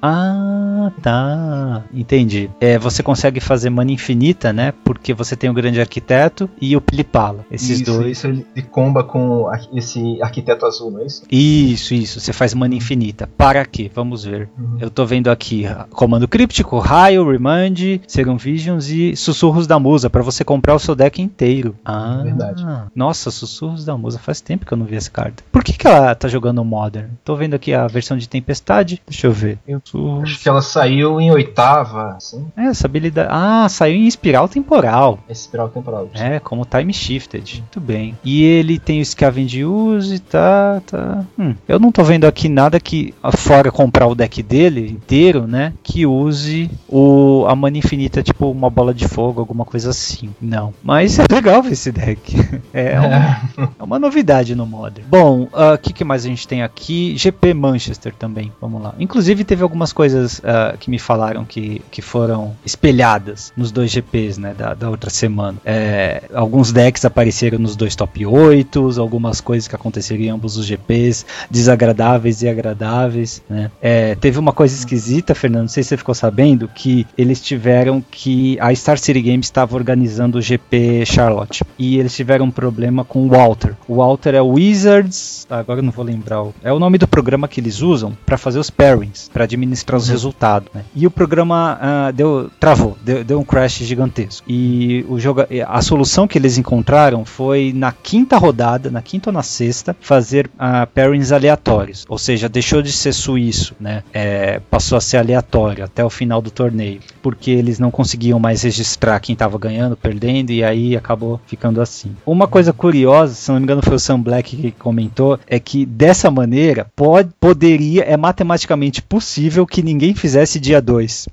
Ah, tá. Entendi. É, você consegue fazer mana infinita, né? Porque você tem o Grande Arquiteto e o Pilipala. Esses isso, dois. Isso ele comba com esse Arquiteto Azul, não é isso? Isso, isso. Você faz mana infinita. Para quê? Vamos ver. Uhum. Eu tô vendo aqui Comando Críptico, Raio, Remand, Serum Visions e Sussurros da Musa, para você comprar o seu deck inteiro. Ah, verdade. Nossa, Sussurros da Musa. Faz tempo que eu não vi essa carta. Por que, que ela tá jogando Modern? Tô vendo aqui a versão de Tempestade. Deixa eu ver. Eu Acho que ela saiu em oitava, assim. É, essa habilidade... Ah, saiu em espiral temporal. Espiral temporal. Sim. É, como time shifted. Muito bem. E ele tem o Scavenge Use, tá, tá... Hum, eu não tô vendo aqui nada que, fora comprar o deck dele inteiro, né, que use o, a mana infinita, tipo uma bola de fogo, alguma coisa assim. Não. Mas é legal ver esse deck. É uma, é uma novidade no Modern. Bom, o uh, que, que mais a gente tem aqui? G P Manchester também. Vamos lá. Inclusive teve algumas coisas Uh, que me falaram que, que foram espelhadas nos dois G Ps, né, da, da outra semana. É, alguns decks apareceram nos dois top oito, algumas coisas que aconteceram em ambos os G Ps, desagradáveis e agradáveis, né. É, teve uma coisa esquisita, Fernando, não sei se você ficou sabendo, que eles tiveram que... A Star City Games estava organizando o G P Charlotte, e eles tiveram um problema com o Walter. O Walter é o Wizards... Agora eu não vou lembrar. O, é o nome do programa que eles usam para fazer os pairings, para administrar os resultados, né? E o programa uh, deu, travou, deu, deu um crash gigantesco. E o jogo, a solução que eles encontraram foi na quinta rodada, na quinta ou na sexta, fazer uh, pairings aleatórios. Ou seja, deixou de ser suíço, né? É, passou a ser aleatório até o final do torneio. Porque eles não conseguiam mais registrar quem estava ganhando, perdendo, e aí acabou ficando assim. Uma coisa curiosa, se não me engano foi o Sam Black que comentou, é que dessa maneira pode, poderia, é matematicamente possível que ninguém fizesse dia dois.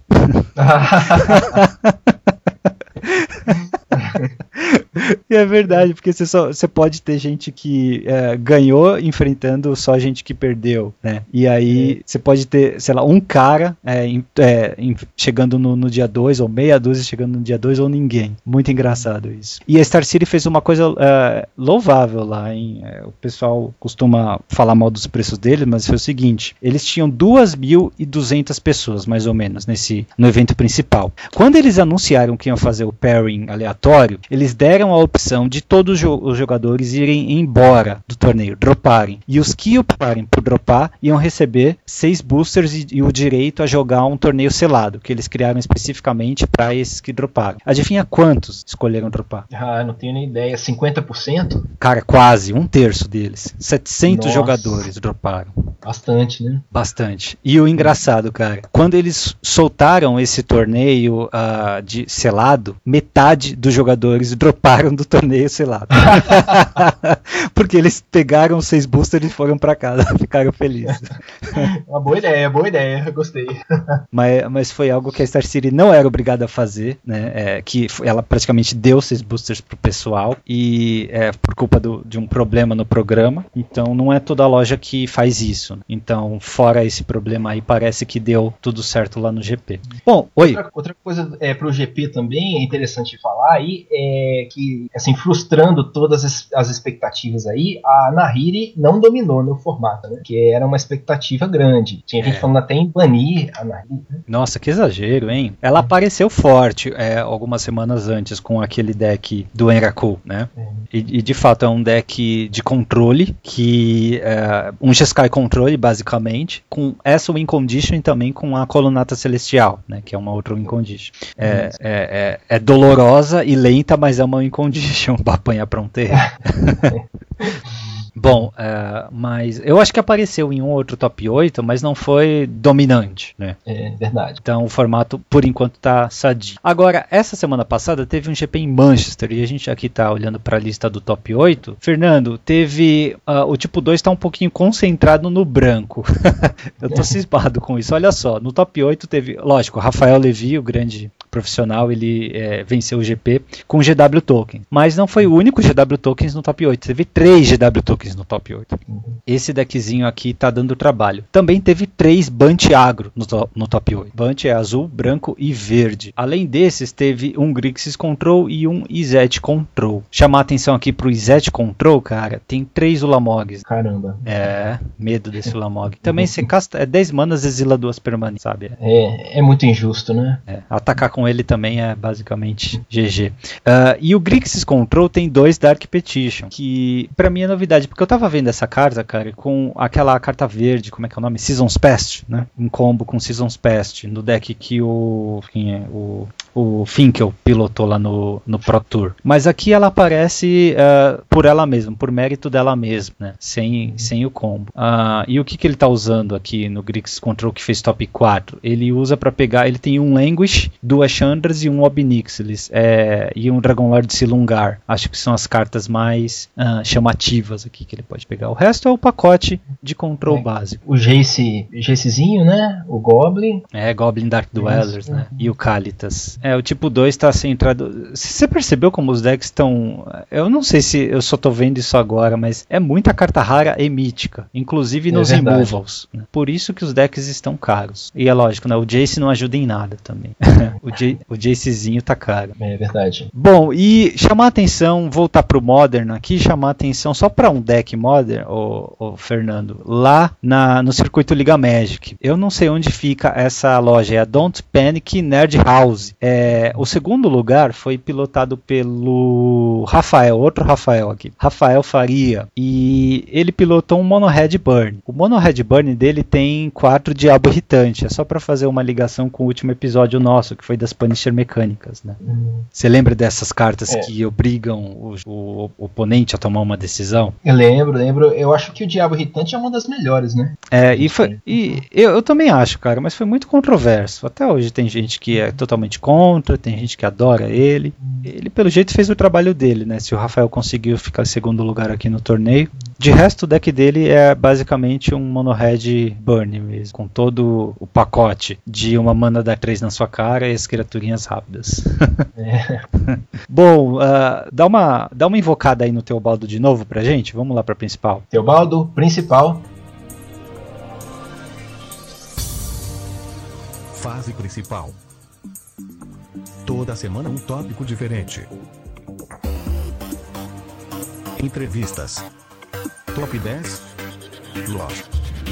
E é verdade, porque você, só, você pode ter gente que é, ganhou enfrentando só gente que perdeu, né? E aí é. você pode ter, sei lá, um cara é, em, é, em, chegando no, no dia dois, ou meia dúzia chegando no dia dois, ou ninguém. Muito engraçado isso. E a Star City fez uma coisa é, louvável lá, hein? É, o pessoal costuma falar mal dos preços deles, mas foi o seguinte, eles tinham duas mil e duzentas pessoas, mais ou menos, nesse, no evento principal. Quando eles anunciaram que iam fazer o pairing aleatório, eles deram a opção de todos os jogadores irem embora do torneio, droparem. E os que optarem por dropar iam receber seis boosters e, e o direito a jogar um torneio selado, que eles criaram especificamente para esses que droparam. Adivinha quantos escolheram dropar? Ah, não tenho nem ideia. cinquenta por cento? Cara, quase, um terço deles. setecentos Nossa. Jogadores droparam. Bastante, né? Bastante. E o engraçado, cara, quando eles soltaram esse torneio uh, de selado, metade dos jogadores droparam do torneio selado. Porque eles pegaram seis boosters e foram pra casa, ficaram felizes. Uma boa ideia, boa ideia, gostei. Mas, mas foi algo que a Star City não era obrigada a fazer, né? É, que ela praticamente deu seis boosters pro pessoal e é, por culpa do, de um problema no programa. Então não é toda loja que faz isso. Né? Então, fora esse problema aí, parece que deu tudo certo lá no G P. Bom, oi. Outra, outra coisa é, pro G P também é interessante falar aí é que assim, frustrando todas as, as expectativas aí, a Nahiri não dominou no formato, né? Que era uma expectativa grande. Tinha gente é. falando até em banir a Nahiri. Né? Nossa, que exagero, hein? Ela apareceu forte é, algumas semanas antes com aquele deck do Enraku, né? É. E, e de fato é um deck de controle, que é um Jeskai controle, basicamente, com essa win condition e também com a Colunata Celestial, né? Que é uma outra win condition. É, é, é, é dolorosa e lenta, mas é uma win condition pra apanhar pra um terreno. Bom, uh, mas eu acho que apareceu em um outro top oito, mas não foi dominante, né? É verdade. Então o formato, por enquanto, tá sadio. Agora, essa semana passada teve um G P em Manchester, e a gente aqui tá olhando para a lista do top oito. Fernando, teve... Uh, o tipo dois tá um pouquinho concentrado no branco. Eu tô cismado com isso. Olha só, no top oito teve, lógico, Rafael Levi, o grande profissional, ele é, venceu o G P com G W Tokens. Mas não foi o único G W Tokens no top oito. Teve três G W Tokens no top oito. Uhum. Esse deckzinho aqui tá dando trabalho. Também teve três Bunt Agro no, to no top oito. Bunt é azul, branco e verde. Além desses, teve um Grixis Control e um Izet Control. Chamar a atenção aqui pro Izet Control, cara, tem três Ulamogs. Caramba. É, medo desse Ulamog. Também você casta, é dez manas, exila duas permanentes, sabe? É, é muito injusto, né? É, atacar com ele também é basicamente G G. Uh, e o Grixis Control tem dois Dark Petition, que pra mim é novidade, porque eu tava vendo essa carta, cara, com aquela carta verde, como é que é o nome? Season's Past, né? Em combo com Season's Past, no deck que o... quem é? O, o Finkel pilotou lá no, no Pro Tour. Mas aqui ela aparece uh, por ela mesma, por mérito dela mesma, né? Sem, sem o combo. Uh, e o que, que ele tá usando aqui no Grixis Control que fez top quatro? Ele usa pra pegar, ele tem um Languish, duas Chandras e um Obnixilis, é, e um Dragonlord Silungar. Acho que são as cartas mais uh, chamativas aqui que ele pode pegar. O resto é o pacote de control é, básico. O Jace, Jacezinho, né? O Goblin. É, Goblin Dark Dwellers, né? E o Kalitas. É, o tipo dois tá centrado... Você percebeu como os decks estão... Eu não sei se eu só tô vendo isso agora, mas é muita carta rara e mítica. Inclusive nos é removals. Né? Por isso que os decks estão caros. E é lógico, né? O Jace não ajuda em nada também. o, J, o Jacezinho tá caro. É verdade. Bom, e chamar a atenção, voltar pro Modern aqui, chamar a atenção só pra um deck Modern, ô, ô Fernando, lá na, no circuito Liga Magic. Eu não sei onde fica essa loja, é a Don't Panic Nerd House. É, o segundo lugar foi pilotado pelo Rafael, outro Rafael aqui, Rafael Faria, e ele pilotou um Mono Red Burn. O Mono Red Burn dele tem quatro Diabo Irritante, é só pra fazer uma ligação com o último episódio nosso, que foi das Punisher Mecânicas, né? Você hum. lembra dessas cartas é. que obrigam o, o, o oponente a tomar uma decisão? Eu lembro, lembro. Eu acho que o Diabo Irritante é uma das melhores, né? É, e, foi, e eu, eu também acho, cara, mas foi muito controverso. Até hoje tem gente que é totalmente contra, tem gente que adora ele. Ele, pelo jeito, fez o trabalho dele, né? Se o Rafael conseguiu ficar em segundo lugar aqui no torneio. De resto, o deck dele é basicamente um Mono Red Burn mesmo, com todo o pacote de uma mana dar três na sua cara e as criaturinhas rápidas. É. Bom, uh, dá, uma, dá uma invocada aí no Teobaldo de novo pra gente. Vamos lá pra principal. Teobaldo, principal. Fase principal. Toda semana um tópico diferente. Entrevistas. Top dez. Lost.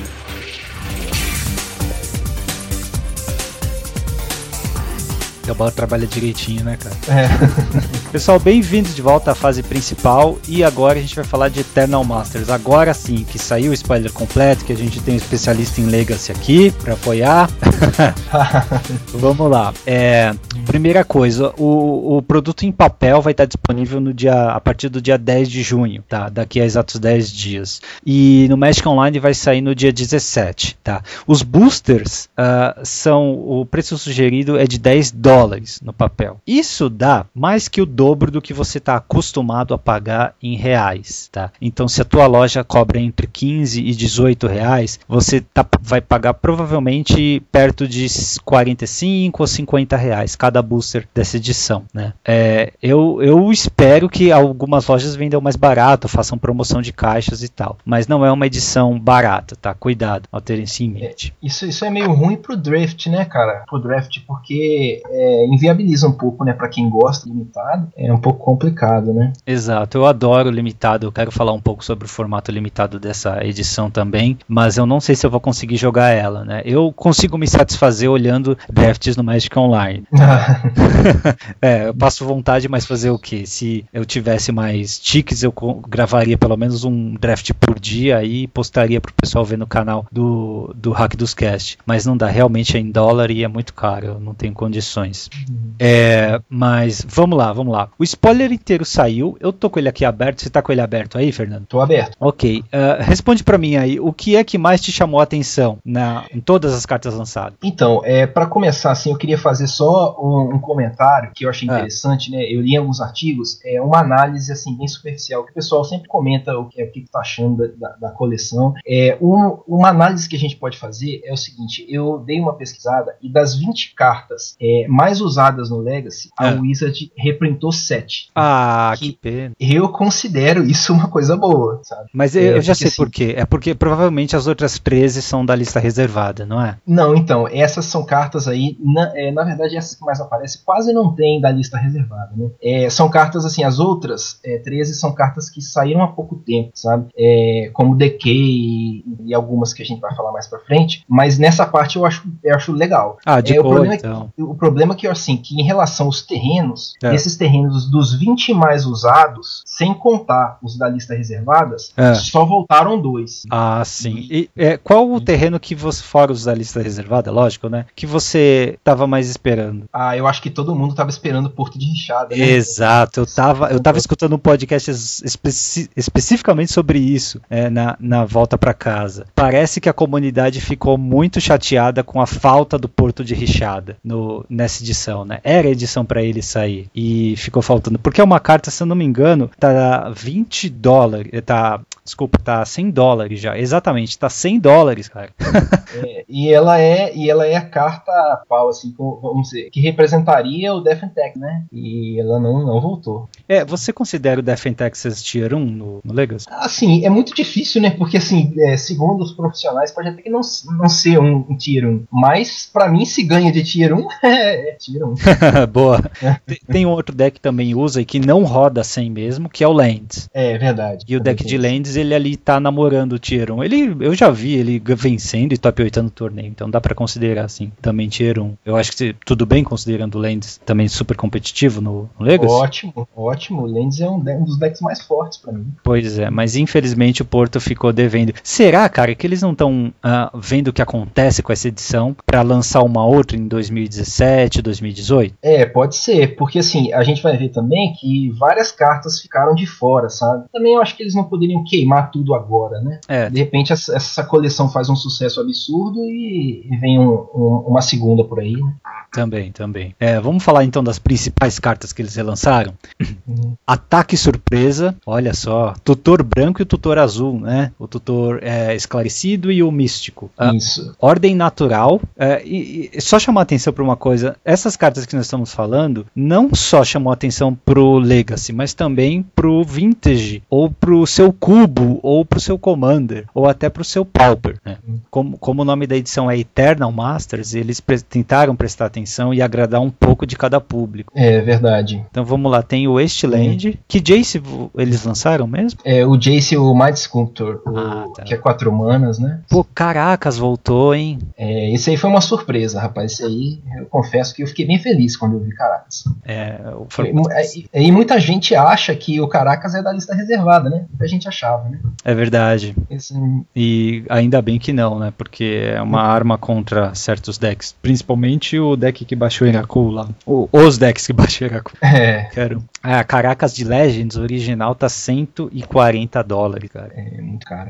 O Teobaldo trabalha direitinho, né, cara? É. Pessoal, bem-vindos de volta à fase principal. E agora a gente vai falar de Eternal Masters. Agora sim, que saiu o spoiler completo, que a gente tem um especialista em Legacy aqui pra apoiar. Vamos lá. É, primeira coisa, o, o produto em papel vai estar disponível no dia, a partir do dia dez de junho, tá? Daqui a exatos dez dias. E no Magic Online vai sair no dia dezessete, tá? Os boosters uh, são... O preço sugerido é de dez dólares no papel. Isso dá mais que o dobro do que você está acostumado a pagar em reais, tá? Então, se a tua loja cobra entre quinze e dezoito reais, você tá, vai pagar provavelmente perto de quarenta e cinco ou cinquenta reais cada booster dessa edição, né? É, eu, eu espero que algumas lojas vendam mais barato, façam promoção de caixas e tal, mas não é uma edição barata, tá? Cuidado ao ter isso em mente. É, isso, isso é meio ruim pro draft, né, cara? Pro draft, porque é, é, inviabiliza um pouco, né, para quem gosta limitado, é um pouco complicado, né? Exato, eu adoro limitado, eu quero falar um pouco sobre o formato limitado dessa edição também, mas eu não sei se eu vou conseguir jogar ela, né? Eu consigo me satisfazer olhando drafts no Magic Online. É, eu passo vontade, mas fazer o quê? Se eu tivesse mais tickets, eu gravaria pelo menos um draft por dia e postaria pro pessoal ver no canal do, do Hack dos Cast, mas não dá, realmente é em dólar e é muito caro, eu não tenho condições. Uhum. É, mas vamos lá, vamos lá. O spoiler inteiro saiu, eu tô com ele aqui aberto, você tá com ele aberto aí, Fernando? Tô aberto. Ok, uh, responde pra mim aí, o que é que mais te chamou a atenção na, em todas as cartas lançadas? Então, é, para começar assim, eu queria fazer só um, um comentário que eu achei interessante, é. né? Eu li em alguns artigos, é uma análise assim bem superficial, que o pessoal sempre comenta o que, o que tá achando da, da, da coleção. É, um, uma análise que a gente pode fazer é o seguinte, eu dei uma pesquisada e das vinte cartas é, mais usadas no Legacy, a é. Wizard reprintou sete. Ah, que, que pena. Eu considero isso uma coisa boa, sabe? Mas eu, é, eu já sei assim, por quê. É porque provavelmente as outras treze são da lista reservada, não é? Não, então, essas são cartas aí, na, é, na verdade essas que mais aparecem quase não tem da lista reservada, né? É, são cartas assim, as outras é, treze são cartas que saíram há pouco tempo, sabe? É, como Decay e, e algumas que a gente vai falar mais pra frente, mas nessa parte eu acho, eu acho legal. Ah, de é, cor, o problema então. É que, o problema é que, assim, que em relação aos terrenos, é. esses terrenos dos vinte mais usados, sem contar os da lista reservadas, é. só voltaram dois. Ah, sim. E é, qual o terreno que você, fora os da lista reservada, lógico, né? Que você tava mais esperando? Ah, eu acho que todo mundo tava esperando o Porto de Richada, né? Exato. Eu tava, eu tava escutando um podcast especi- especificamente sobre isso, é, na, na volta pra casa. Parece que a comunidade ficou muito chateada com a falta do Porto de Richada no, nessa edição, né? Era a edição pra ele sair e ficou faltando. Porque é uma carta, se eu não me engano, tá vinte dólares, tá... Desculpa, tá cem dólares já. Exatamente, tá cem dólares, cara. É, e, ela é, e ela é a carta pau, assim, com, vamos dizer, que representaria o Death and Taxes, né? E ela não, não voltou. É, você considera o Death and Taxes Tier um no, no Legacy? Assim, é muito difícil, né? Porque, assim, é, segundo os profissionais, pode até que não, não ser um, um Tier um. Mas, pra mim, se ganha de Tier um, é, é Tier um. Boa. Tem, tem um outro deck que também usa e que não roda cem mesmo, que é o Lands. É, verdade. E o deck de Lands, ele ali tá namorando o Tier um. Ele, eu já vi ele vencendo e top oito no torneio, então dá pra considerar, assim, também Tier um. Eu acho que tudo bem considerando o Lands também super competitivo no, no Legacy. Ótimo, ótimo. O Lands é um, um dos decks mais fortes pra mim. Pois é, mas infelizmente o Porto ficou devendo. Será, cara, que eles não estão uh, vendo o que acontece com essa edição pra lançar uma outra em dois mil e dezessete, dois mil e dezoito? É, pode ser, porque assim, a gente vai ver também que várias cartas ficaram de fora, sabe? Também eu acho que eles não poderiam queimar tudo agora, né? É. De repente essa, essa coleção faz um sucesso absurdo e, e vem um, um, uma segunda por aí, né? Também, também. É, vamos falar então das principais cartas que eles relançaram. Uhum. Ataque Surpresa, olha só, Tutor Branco e o Tutor Azul, né? O Tutor é, Esclarecido e o Místico. Isso. Uh, Ordem Natural, é, e, e só chamar atenção para uma coisa, essas cartas que nós estamos falando, não só chamou atenção pro Legacy, mas também pro Vintage, ou pro seu Cubo, ou pro seu Commander, ou até pro seu Pauper, né? Uhum. Como, como o nome da edição é Eternal Masters, eles pre- tentaram prestar atenção e agradar um pouco de cada público. É verdade. Então vamos lá, tem o Wasteland, uhum. que Jace eles lançaram mesmo? É, o Jace, o Mind Sculptor, o, ah, tá. que é quatro manas, né? Pô, caracas, voltou, hein? É, esse aí foi uma surpresa, rapaz. Esse aí, eu confesso que eu fiquei bem feliz quando eu vi Caracas. É, foi... e, e, e muita gente acha que o Caracas é da lista reservada, né? Muita gente achava, né? É verdade. Esse... E ainda bem que não, né? Porque é uma uhum. arma contra certos decks. Principalmente o deck que baixou Iraku lá. O, os decks que baixou Iraku. É. Quero. Ah, Caracas de Legends original tá cento e quarenta dólares, cara. É muito caro.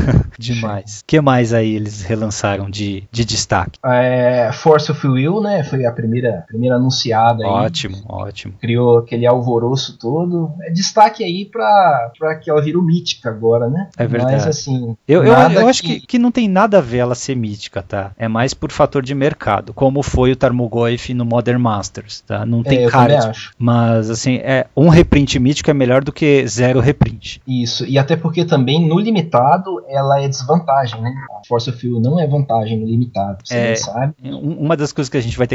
Demais. O que mais aí eles relançaram de, de destaque? É, Force of Will, né? Foi a primeira, primeira anunciada aí. Ótimo, ótimo. Criou aquele alvoroço todo. É destaque aí pra, pra que ela virou mítica agora, né? É verdade. Mas assim. Eu, eu, eu acho que... Que, que não tem nada a ver ela ser mítica, tá? É mais por fator de mercado, como foi o Tarmogoyf no Modern Masters, tá? Não tem é, cara de... Mas assim, é, um reprint mítico é melhor do que zero reprint. Isso, e até porque também no limitado ela é desvantagem, né? A Force of Will não é vantagem no limitado, você é, não sabe. Uma das coisas que a gente vai ter que fazer aqui é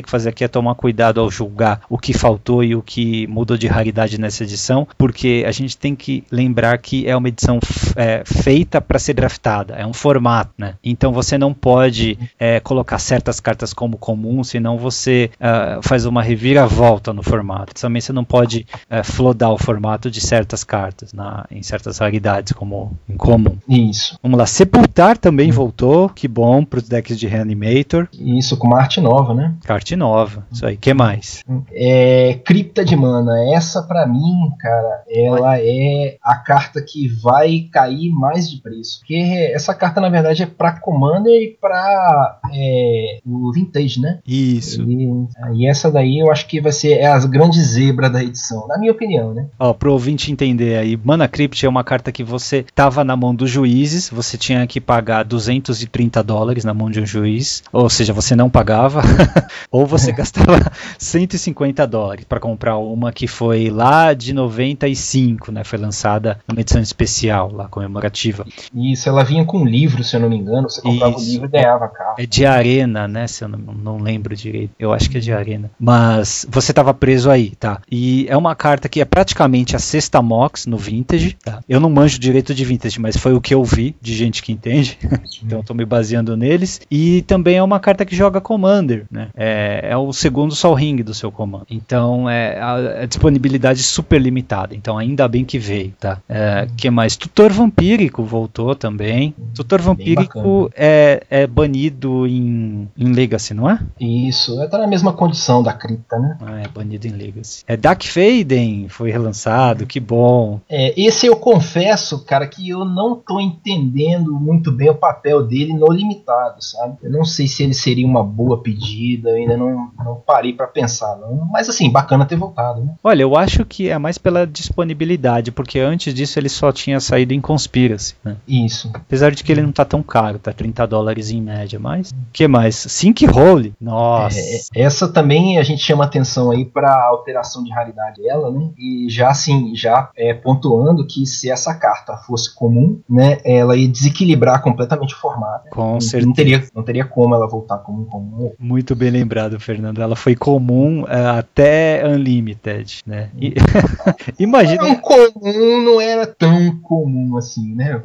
tomar cuidado ao julgar o que faltou e o que mudou de raridade nessa edição, porque a gente tem que lembrar que é uma edição é, feita para ser draftada, é um formato, né? Então você não pode é, colocar certas cartas como comum, senão você uh, faz uma reviravolta no formato. Também você não pode uh, flodar o formato de certas cartas, na, em certas raridades como incomum. Isso. Vamos lá, Sepultar também voltou, que bom, para os decks de Reanimator. Isso, com uma arte nova, né? Arte nova, isso aí, que mais? É, Cripta de Mana, essa pra mim, cara, ela é a carta que vai cair mais de preço, porque essa carta na verdade é pra Commander e pra é, o Vintage, né? Isso. E, e essa daí eu acho que vai ser é a grande zebra da edição, na minha opinião, né? Ó, pro ouvinte entender aí, Mana Crypt é uma carta que você tava na mão dos juízes, você tinha que pagar duzentos e trinta dólares na mão de um juiz, ou seja, você não pagava, ou você gastava cento e cinquenta dólares para comprar uma que foi lá de noventa e cinco, né? Foi lançada numa edição especial, lá, comemorativa. Isso, ela vinha com um livro, se eu não me engano, você comprava o livro e ganhava a carta. É de arena, né? Se eu não, não lembro direito. Eu acho que é de arena. Mas você tava preso aí, tá? E é uma carta que é praticamente a sexta Mox no Vintage, tá? Eu não manjo direito de Vintage, mas foi o que eu vi de gente que entende. Então eu tô me baseando neles. E também é uma carta que joga Commander, né? É, é o segundo Sol Ring do seu comando. Então é a, a disponibilidade super limitada. Então ainda bem que veio, tá? É, que mais? Tutor Vampírico voltou também. Tutor Vampírico é, é banido em, em Legacy, não é? Isso, tá na mesma condição da cripta, né? Ah, é banido em Legacy. É Dark Faden, foi relançado, que bom. É, esse eu confesso, cara, que eu não tô entendendo muito bem o papel dele no limitado, sabe? Eu não sei se ele seria uma boa pedida, eu ainda não, não parei pra pensar, não. Mas assim, bacana ter voltado, né? Olha, eu acho que é mais pela disponibilidade, porque antes disso ele só tinha saído em Conspiracy, né? Isso. Apesar de que ele não tá tão caro, tá trinta dólares em média, mas... O que mais? Sinkhole. Nossa. É, essa também a gente chama atenção aí pra alteração de raridade dela, né? E já assim, já é, pontuando que se essa carta fosse comum, né, ela ia desequilibrar completamente o formato. Né? Com não, certeza. Não teria, não teria como ela voltar como comum. Muito bem lembrado, Fernando. Ela foi comum uh, até Unlimited, né? E, imagina... Não, comum não era tão comum assim, né?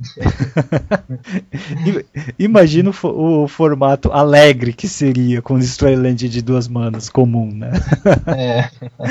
Imagina o, o formato alegre que seria com Destroyland de duas manas comum, né? É.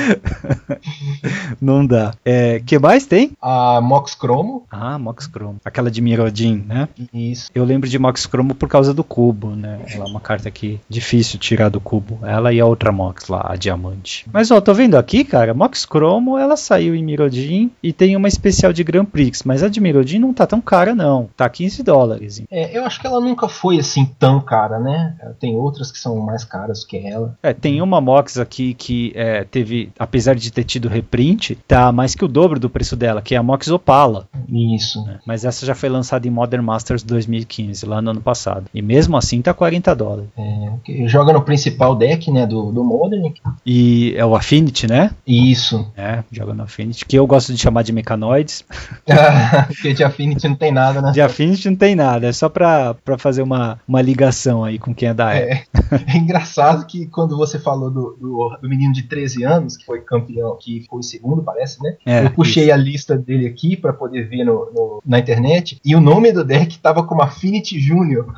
Não dá. É, que mais tem? A Mox Chromo. Ah, Mox Chromo. Aquela de Mirrodin, né? Isso. Eu lembro de Mox Chromo por causa do cubo, né? Ela é uma carta que difícil tirar do cubo. Ela e a outra Mox lá, a diamante. Mas ó, tô vendo aqui, cara, Mox Chromo, ela saiu em Mirrodin e tem uma especial de Grand Prix, mas a de Mirrodin não tá tão cara não. Tá quinze dólares. É, eu acho que ela nunca foi assim tão cara, né? Tem outras que são mais caras que ela. É, tem uma Mox aqui que é, teve, apesar de ter tido reprint, tá mais que o dobro do preço dela, que é a Mox Opala. Isso. Né? Mas essa já foi lançada em Modern Masters dois mil e quinze, lá no ano passado. E mesmo assim tá quarenta dólares. É, joga no principal deck, né, do, do Modern. E é o Affinity, né? Isso. É, joga no Affinity, que eu gosto de chamar de Mechanoids. Porque de Affinity não tem nada, né? De Affinity não tem nada, é só pra, pra fazer uma, uma ligação aí com quem é da época. É, é engraçado que quando você falou do, do, do menino de treze anos, que foi campeão, que foi segundo, parece, né? É, eu puxei isso. a lista dele aqui pra poder ver no, no, na internet, e o nome do deck tava como Affinity Junior.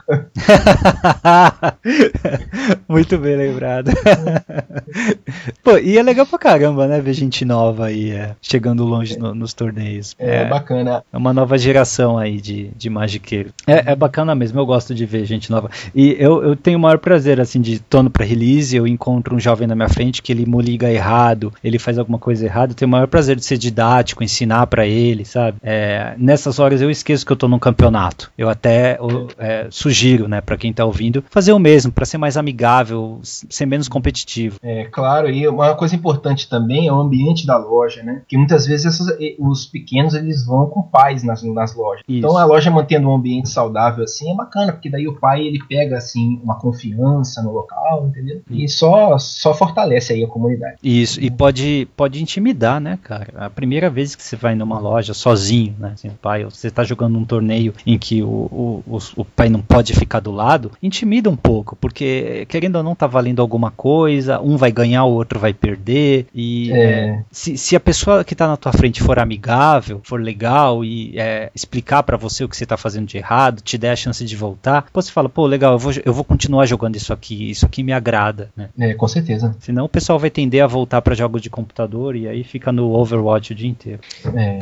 Muito bem lembrado. Pô, e é legal pra caramba, né? Ver gente nova aí é, chegando longe é. no, nos torneios. É, é bacana. É uma nova geração aí de, de magiqueiro. É, é bacana mesmo, eu gosto de ver gente nova. E eu, eu tenho o maior prazer, assim, de tô no pré-release, eu encontro um jovem na minha frente que ele moliga errado, ele faz alguma coisa errada, eu tenho o maior prazer de ser didático, ensinar pra ele, sabe? É, nessas horas eu esqueço que eu tô num campeonato. Eu até eu, é, sugiro, né, pra quem tá ouvindo, fazer o mesmo, pra ser mais amigável, ser menos competitivo. É, claro, e uma coisa importante também é o ambiente da loja, né? Porque muitas vezes essas, os pequenos, eles vão com pais nas, nas lojas. Isso. Então a loja mantendo um ambiente saudável assim é bacana, porque daí o pai, ele pega assim uma confiança no local, entendeu? E só, só fortalece aí a comunidade. Isso, e pode, pode intimidar, né, cara? A primeira vez que você vai numa loja sozinho, né, sem o pai, ou você tá jogando um torneio em que o, o, o, o pai não pode ficar do lado, intimida um pouco, porque querendo ou não tá valendo valendo alguma coisa, um vai ganhar, o outro vai perder, e É. é, se, se a pessoa que tá na tua frente for amigável, for legal e é, explicar pra você o que você tá fazendo de errado, te der a chance de voltar, você fala, pô, legal, eu vou, eu vou continuar jogando isso aqui, isso aqui me agrada, né? É, com certeza. Senão o pessoal vai tender a voltar pra jogos de computador e aí fica no Overwatch o dia inteiro. É.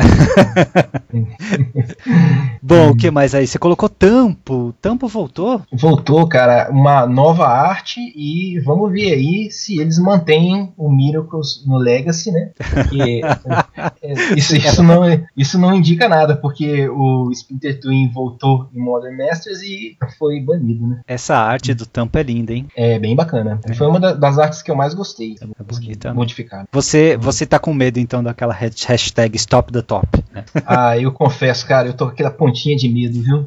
Bom, o que mais aí? Você colocou Tampo, Tampo voltou? Voltou, cara, uma nova arte e vamos ver aí se eles mantêm o Miracles no Legacy, né? Porque é, isso, isso, não, isso não indica nada, porque o Splinter Twin voltou em Modern Masters e foi banido, né? Essa arte do Tampo é linda, hein? É bem bacana. É. Foi uma da, das artes que eu mais gostei. É bonita. Modificada. Você, você tá com medo então daquela hashtag Stop the Top, né? Ah, eu confesso, cara, eu tô com aquela pontinha de medo, viu?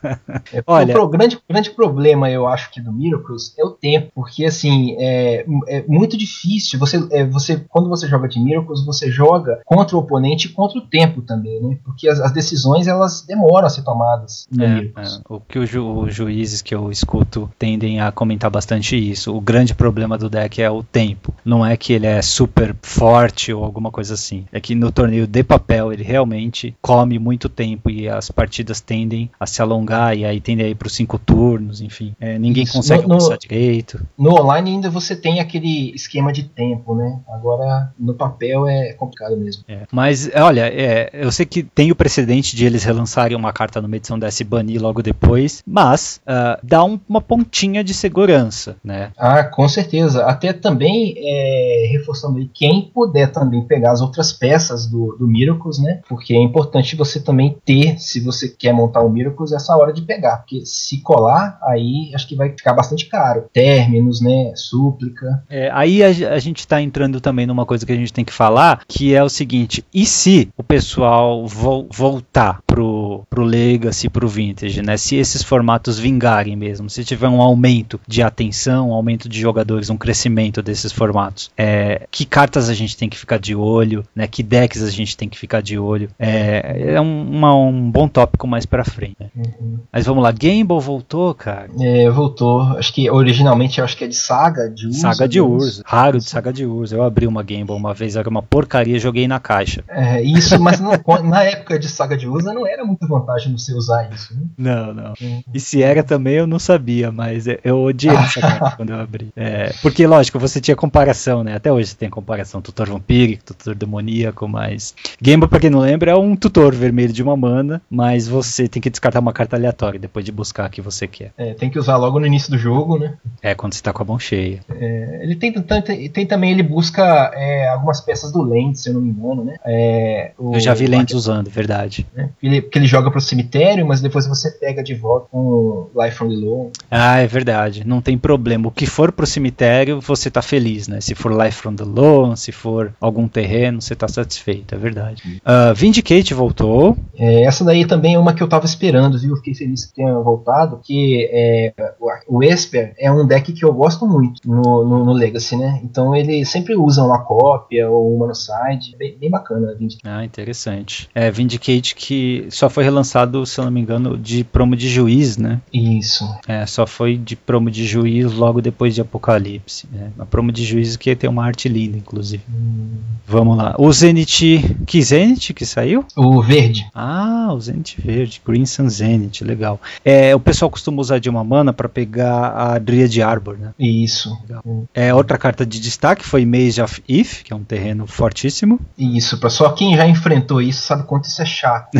É, Olha, o grande, grande problema, eu acho, que do Miracles é o tempo, porque assim, é, é muito difícil, você, é, você, quando você joga de Miracles, você joga contra o oponente e contra o tempo também, né? Porque as, as decisões, elas demoram a ser tomadas no é, Miracles. É, o que o ju, os juízes que eu escuto tendem a comentar bastante isso. O grande problema do deck é o tempo. Não é que ele é super forte ou alguma coisa assim. É que no torneio de papel ele realmente come muito tempo e as partidas tendem a se alongar e aí tendem a ir para os cinco turnos, enfim. É, ninguém Isso. consegue no, alcançar no, direito. No online ainda você tem aquele esquema de tempo, né? Agora no papel é complicado mesmo. É. Mas, olha, é, eu sei que tem o precedente de eles relançarem uma carta numa edição dessa e banir logo depois, mas uh, dá um, uma pontinha de segurança, né? Ah, com certeza. Até também é, reforçando aí, quem puder também pegar as outras peças do, do Miracles, né? Porque é importante você também ter, se você quer montar o Miracles, essa hora de pegar, porque se colar, aí acho que vai ficar bastante caro. Términos, né? Súplica. É, aí a, a gente tá entrando também numa coisa que a gente tem que falar, que é o seguinte, e se o pessoal vo, voltar pro, pro Legacy, pro Vintage, né? Se esses formatos vingarem mesmo, se tiver um aumento de atenção, um aumento de jogadores, um crescimento desses formatos, é, que cartas a gente tem que ficar de olho, né? Que decks a gente tem que ficar de olho, é, é um, uma, um bom tópico mais pra frente, né? Uhum. Mas vamos lá, Gamble voltou, cara? É, voltou, acho que originalmente eu acho que é de Saga de Urza. Saga de Urza, raro de Saga de Urza. Eu abri uma Gamble uma vez, era uma porcaria, joguei na caixa. É, isso, mas não, na época de Saga de Urza não era muita vantagem você usar isso, né? Não, não. Uhum. E se era também eu não sabia, mas eu odiei essa carta quando eu abri. É, porque, lógico, você tinha comparação, né? Até hoje você tem comparação, tutor vampírico, tutor demoníaco, mas... Gamble, pra quem não lembra, é um tutor vermelho de uma mana, mas você tem que descartar uma carta aleatória depois de buscar a que você quer. É, tem que usar logo no início do jogo, né? É, quando você tá com a mão cheia. É, ele tem, tem, tem também, ele busca é, algumas peças do Lentes, se eu não me engano, né? É, o, eu já vi Lentes usando, verdade. Né? Ele, porque ele joga pro cemitério, mas depois você pega de volta com Life from the Low. Ah, é verdade. Não tem problema. O que for pro cemitério, você tá feliz, né? Se for Life from the Low, se for algum terreno, você tá satisfeito, é verdade. Uh, Vindicate voltou. É, essa daí também é uma que eu tava esperando, viu? Eu fiquei feliz que tenha voltado, porque é, o Esper é um deck que eu gosto muito no, no, no Legacy, né? Então ele sempre usa uma cópia ou uma no side. Bem, bem bacana, Vindicate. Ah, interessante. É, Vindicate que só foi relançado, se eu não me engano, de promo de juiz, né? Isso. É, só foi de promo de juiz logo depois de Apocalipse. Né? A promo de juiz que tem uma arte linda, inclusive. Hum. Vamos lá. O Zenith... Que Zenith que saiu? O verde. Ah, o Zenith verde. Crimson Zenith, legal. É, o pessoal costuma usar de uma mana para pegar a Dryad Arbor, né? Isso. Hum. É, outra carta de destaque foi Maze of Ith, que é um terreno fortíssimo. Isso, pra só quem já enfrentou isso sabe quanto isso é chato.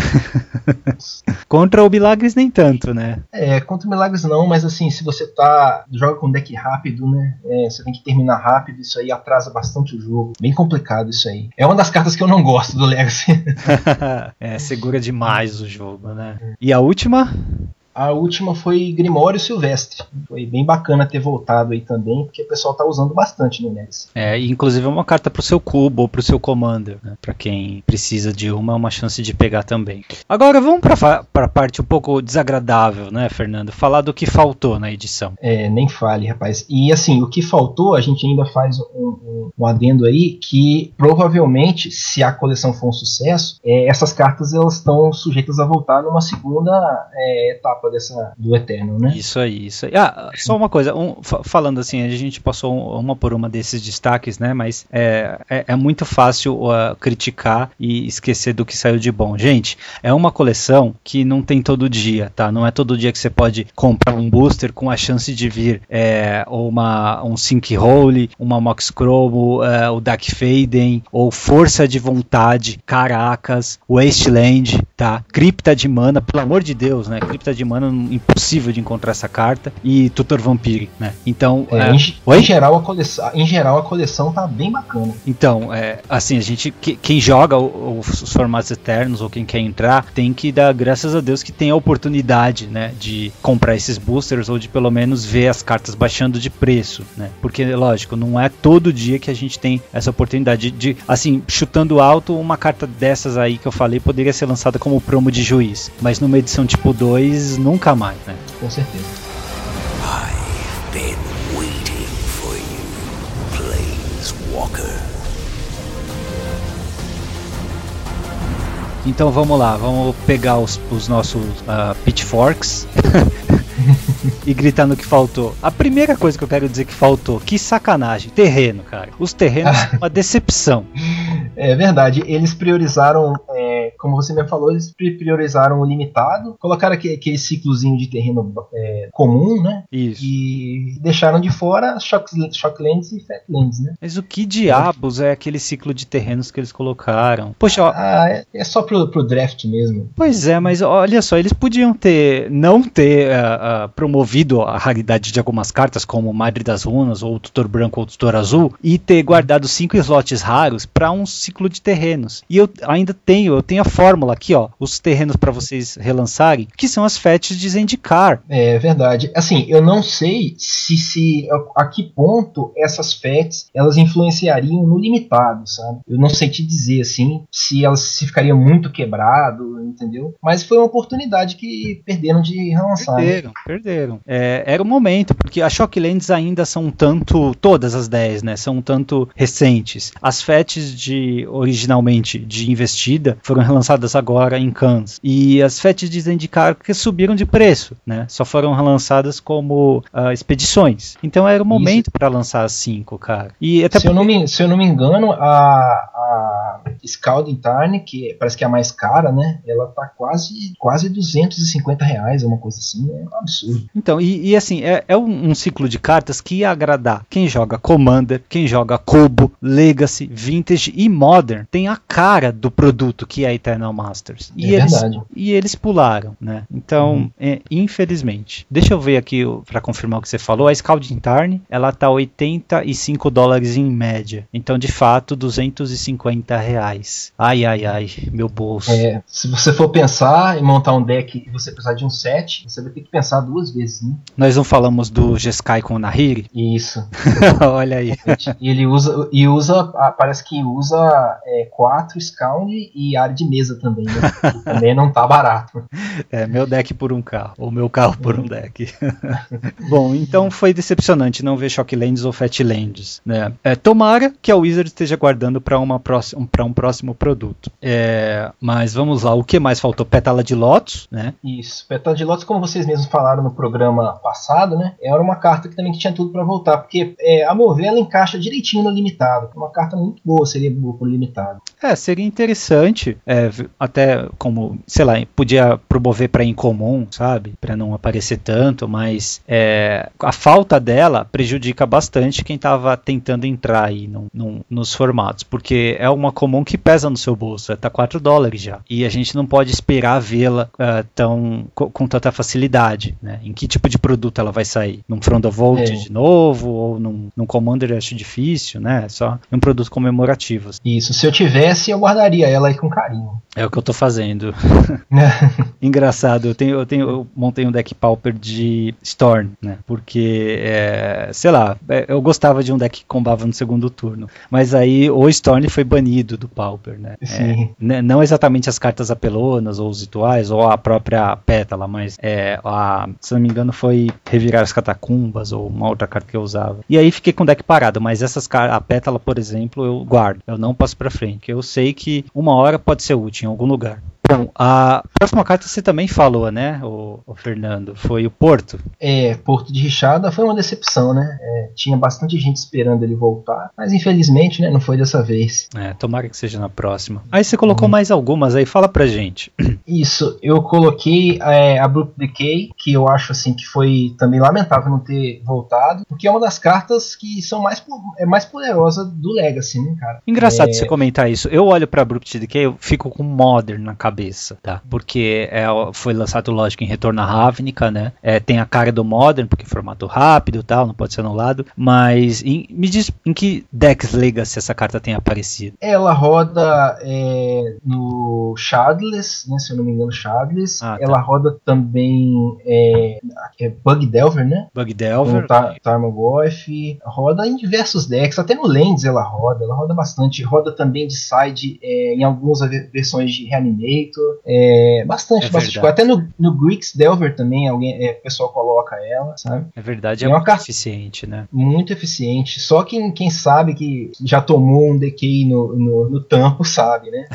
Contra o Milagres nem tanto, né? É, contra o Milagres não, mas assim, se você tá joga com deck rápido, né? É, você tem que terminar rápido, isso aí atrasa bastante o jogo. Bem complicado isso aí. É uma das cartas que eu não gosto do Legacy. É, segura demais o jogo, né? E a última? A última foi Grimório Silvestre. Foi bem bacana ter voltado aí também, porque o pessoal tá usando bastante no Legacy. É, e inclusive é uma carta pro seu cubo ou pro seu commander, né? Pra quem precisa de uma, é uma chance de pegar também. Agora vamos pra, pra parte um pouco desagradável, né, Fernando? Falar do que faltou na edição. É, nem fale, rapaz. E assim, o que faltou, a gente ainda faz um, um, um adendo aí, que provavelmente, se a coleção for um sucesso, é, essas cartas elas estão sujeitas a voltar numa segunda é, etapa capa dessa, do Eternal, né? Isso aí, isso aí. Ah, só uma coisa, um, falando assim, a gente passou uma por uma desses destaques, né? Mas é, é, é muito fácil uh, criticar e esquecer do que saiu de bom. Gente, é uma coleção que não tem todo dia, tá? Não é todo dia que você pode comprar um booster com a chance de vir é, uma, um Sinkhole, uma Mox Chromo, uh, o Dark Faden, ou Força de Vontade, Caracas, Wasteland, tá? Cripta de Mana, pelo amor de Deus, né? Cripta de Mana, impossível de encontrar essa carta, e Tutor Vampire, né? Então, é, é, em, em, geral, a coleção, em geral a coleção tá bem bacana. Então, é, assim, a gente, que, quem joga o, os formatos eternos, ou quem quer entrar, tem que dar graças a Deus que tem a oportunidade, né, de comprar esses boosters, ou de pelo menos ver as cartas baixando de preço, né? Porque, lógico, não é todo dia que a gente tem essa oportunidade de, de assim, chutando alto, uma carta dessas aí que eu falei poderia ser lançada como promo de juiz, mas numa edição tipo dois, nunca mais, né? Com certeza. I've been waiting for you, Planeswalker. Então vamos lá, vamos pegar os, os nossos uh, pitchforks e gritar no que faltou. A primeira coisa que eu quero dizer que faltou, que sacanagem, terreno, cara. Os terrenos são uma decepção. É verdade, eles priorizaram, é, como você me falou, eles priorizaram o limitado, colocaram aquele, aquele ciclozinho de terreno é, comum, né? Isso. E deixaram de fora Shock, Shocklands e Fatlands, né? Mas o que diabos é aquele ciclo de terrenos que eles colocaram? Poxa, ó, ah, é, é só pro, pro draft mesmo. Pois é, mas olha só, eles podiam ter, não ter uh, uh, promovido a raridade de algumas cartas, como Madre das Runas, ou Tutor Branco ou Tutor Azul, e ter guardado cinco slots raros para um ciclo de terrenos. E eu ainda tenho, eu tenho a fórmula aqui, ó, os terrenos para vocês relançarem, que são as fetches de Zendikar. É verdade. Assim, eu não sei se, se a, a que ponto essas fetches elas influenciariam no limitado, sabe? Eu não sei te dizer, assim, se elas se ficariam muito quebrado, entendeu? Mas foi uma oportunidade que perderam de relançar. Perderam, né? perderam. É, era o momento, porque as Shocklands ainda são um tanto, todas as dez, né, são um tanto recentes. As fetches de, originalmente, de investida, foram relançadas agora em Cans. E as fetches de Zendikar que subiram de preço, né, só foram relançadas como uh, expedições. Então era o momento para lançar as cinco, cara. E até se, porque... eu não me, se eu não me engano, a, a Scalding Tarn, que parece que é a mais cara, né, ela tá quase, quase duzentos e cinquenta reais, uma coisa assim, é um absurdo. Então, e, e assim, é, é um, um ciclo de cartas que ia agradar quem joga Commander, quem joga Kobo, Legacy, Vintage e Modern. Tem a cara do produto que é Eternal Masters. E, é eles, verdade. e eles pularam, né? Então, uhum. é, infelizmente. Deixa eu ver aqui para confirmar o que você falou. A Scalding Tarn, ela tá oitenta e cinco dólares em média. Então, de fato, duzentos e cinquenta reais. Ai, ai, ai, meu bolso. É, se você for pensar em montar um deck e você precisar de um set, você vai ter que pensar duas vezes, né? Nós não falamos do Jeskai com o Nahiri? Isso. Olha aí. E ele usa, e usa, parece que usa é, quatro Scound e área de mesa também, né? Que também não tá barato. É, meu deck por um carro, ou meu carro por um deck. Bom, então foi decepcionante não ver Shocklands ou Fatlands, né? É, tomara que a Wizard esteja guardando para uma próxima, para um próximo produto. É, mas vamos lá, o que mais faltou? Pétala de Lotus, né? Isso, Pétala de Lotus, como vocês mesmos falaram no programa passado, né? Era uma carta que também tinha tudo para voltar, porque é, a meu ver ela encaixa direitinho no limitado. Uma carta muito boa, seria boa pro limitado. É, seria interessante, é, até como, sei lá, podia promover para incomum, sabe? Para não aparecer tanto, mas é, a falta dela prejudica bastante quem tava tentando entrar aí no, no, nos formatos, porque é uma comum que pesa no seu bolso, tá quatro dólares já, e a gente não pode esperar vê-la uh, tão, com, com tanta facilidade, né? Em que tipo de produto ela vai sair? Num Front of Volt é. de novo, ou num, num Commander, eu acho difícil, né? Só um produto comemorativo. Isso, se eu tivesse, eu guardaria ela aí com carinho. É o que eu tô fazendo. Engraçado, eu, tenho, eu, tenho, eu montei um deck Pauper de Storm, né? Porque, é, sei lá, eu gostava de um deck que combava no segundo turno, mas aí o Storm foi banido do Pauper, né? Sim. É, não exatamente as cartas apelonas ou os rituais, ou a própria pétala, mas é, a, se não me engano foi Revirar as Catacumbas, ou uma outra carta que eu usava. E aí fiquei com o deck parado, mas essas cartas, a pétala, por exemplo, eu guardo, eu não passo pra frente, porque eu sei que uma hora pode ser útil em algum lugar. Bom, a próxima carta você também falou, né, o, o Fernando? Foi o Porto. É, Porto de Richada foi uma decepção, né? É, tinha bastante gente esperando ele voltar, mas infelizmente, né, não foi dessa vez. É, tomara que seja na próxima. Aí você colocou hum. mais algumas aí, fala pra gente. Isso, eu coloquei é, Abrupt Decay, que eu acho assim que foi também lamentável não ter voltado, porque é uma das cartas que são mais, é mais poderosa do Legacy, né, cara? Engraçado é... você comentar isso. Eu olho pra Abrupt Decay, eu fico com Modern na cabeça, tá? Porque é, foi lançado, lógico, em Retorno à Ravnica, né? É, tem a cara do Modern, porque é formato rápido e tal, não pode ser anulado, mas em, me diz em que decks Legacy essa carta tem aparecido? Ela roda é, no Shadowless, né, se eu não me engano, Shadowless. Ah, tá. Ela roda também é, é Bug Delver, né? Bug Delver. Tar Tarmogoyf. Roda em diversos decks, até no Lands ela roda, ela roda bastante. Roda também de side é, em algumas versões de Reanimator. É, bastante, é bastante. Até no, no Grix Delver também, alguém, é, o pessoal coloca ela, sabe? É verdade, é, é muito carta eficiente, né? Muito eficiente. Só quem, quem sabe que já tomou um decay no, no, no tampo sabe, né?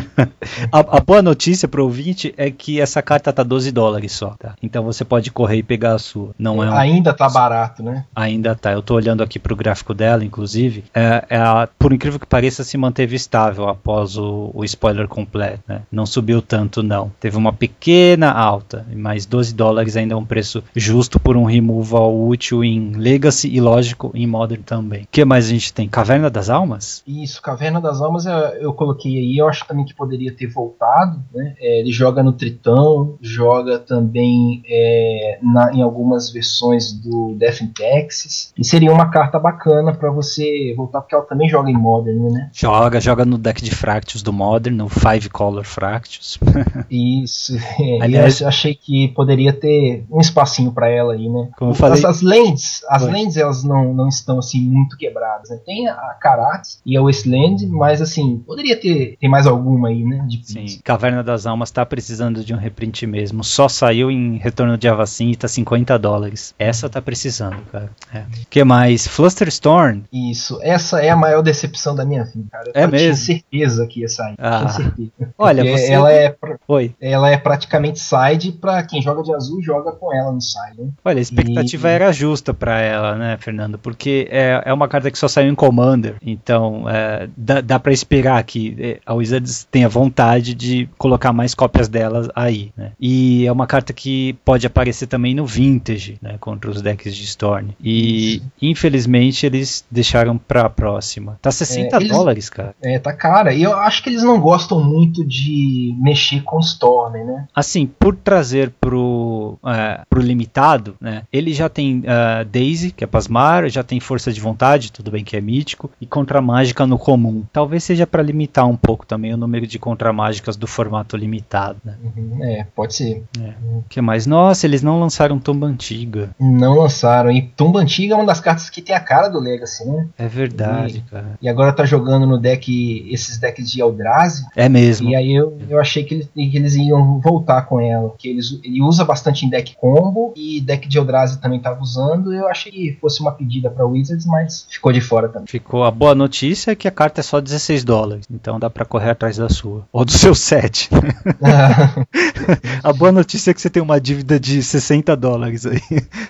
a, a boa notícia pro ouvinte é que essa carta tá doze dólares só, tá? Então você pode correr e pegar a sua. Não é um... Ainda tá barato, né? Ainda tá. Eu tô olhando aqui pro gráfico dela, inclusive. É, é a, por incrível que pareça, se manteve estável após o, o spoiler completo, né? Não subiu tanto, não. Teve uma pequena alta, mas doze dólares ainda é um preço justo por um removal útil em Legacy e, lógico, em Modern também. O que mais a gente tem? Caverna das Almas? Isso, Caverna das Almas eu, eu coloquei aí. Eu acho também que poderia ter voltado, né? É, ele joga no Tritão, joga também é, na, em algumas versões do Death in Texas. E seria uma carta bacana pra você voltar, porque ela também joga em Modern, né? Joga, joga no deck de Fractus do Modern, no Five Color Fractus. Isso. É, aliás, eu achei que poderia ter um espacinho pra ela aí, né? Como eu falei... As, as lands, as lands elas não, não estão assim muito quebradas, né? Tem a Karax e a Wasteland, mas assim, poderia ter, ter mais alguma aí, né? De Sim, Caverna das Almas tá precisando de um reprint mesmo. Só saiu em Retorno de Avacyn e tá cinquenta dólares. Essa tá precisando, cara. O é. que mais? Flusterstorm? Isso, essa é a maior decepção da minha vida, cara. Eu é mesmo? tinha certeza que ia sair. Ah. Tinha certeza. Olha, você... ela, é pra... Oi. ela é praticamente side pra quem joga de azul, joga com ela no side. Né? Olha, a expectativa e... era justa pra ela, né, Fernando? Porque é, é uma carta que só saiu em Commander. Então, é, dá, dá pra esperar que a Wizards tenha vontade de colocar mais cópias delas aí, né? E é uma carta que pode aparecer também no Vintage, né, contra os decks de Storm. E, Isso. infelizmente, eles deixaram pra próxima. Tá sessenta dólares, cara. É, tá cara. E eu acho que eles não gostam muito de mexer com Storm, né? Assim, por trazer pro, é, pro limitado, né, ele já tem uh, Daisy, que é Pasmar, já tem Força de Vontade, tudo bem que é mítico, e Contra-Mágica no comum. Talvez seja pra limitar um pouco também o número de Contra-Mágicas do formato limitado, né? Uhum, é, pode ser. É. O que mais? Nossa, eles não lançaram Tumba Antiga. Não lançaram. E Tumba Antiga é uma das cartas que tem a cara do Legacy, né? É verdade, e, cara. E agora tá jogando no deck, esses decks de Eldrazi. É mesmo. E aí eu, eu achei que eles, que eles iam voltar com ela. Porque eles, ele usa bastante em deck combo e deck de Eldrazi também tava usando. Eu achei que fosse uma pedida pra Wizards, mas ficou de fora também. Ficou. A boa notícia é que a carta é só dezesseis dólares. Então dá pra correr atrás da sua. Ou do seu set. A boa notícia é que você tem uma dívida de sessenta dólares aí.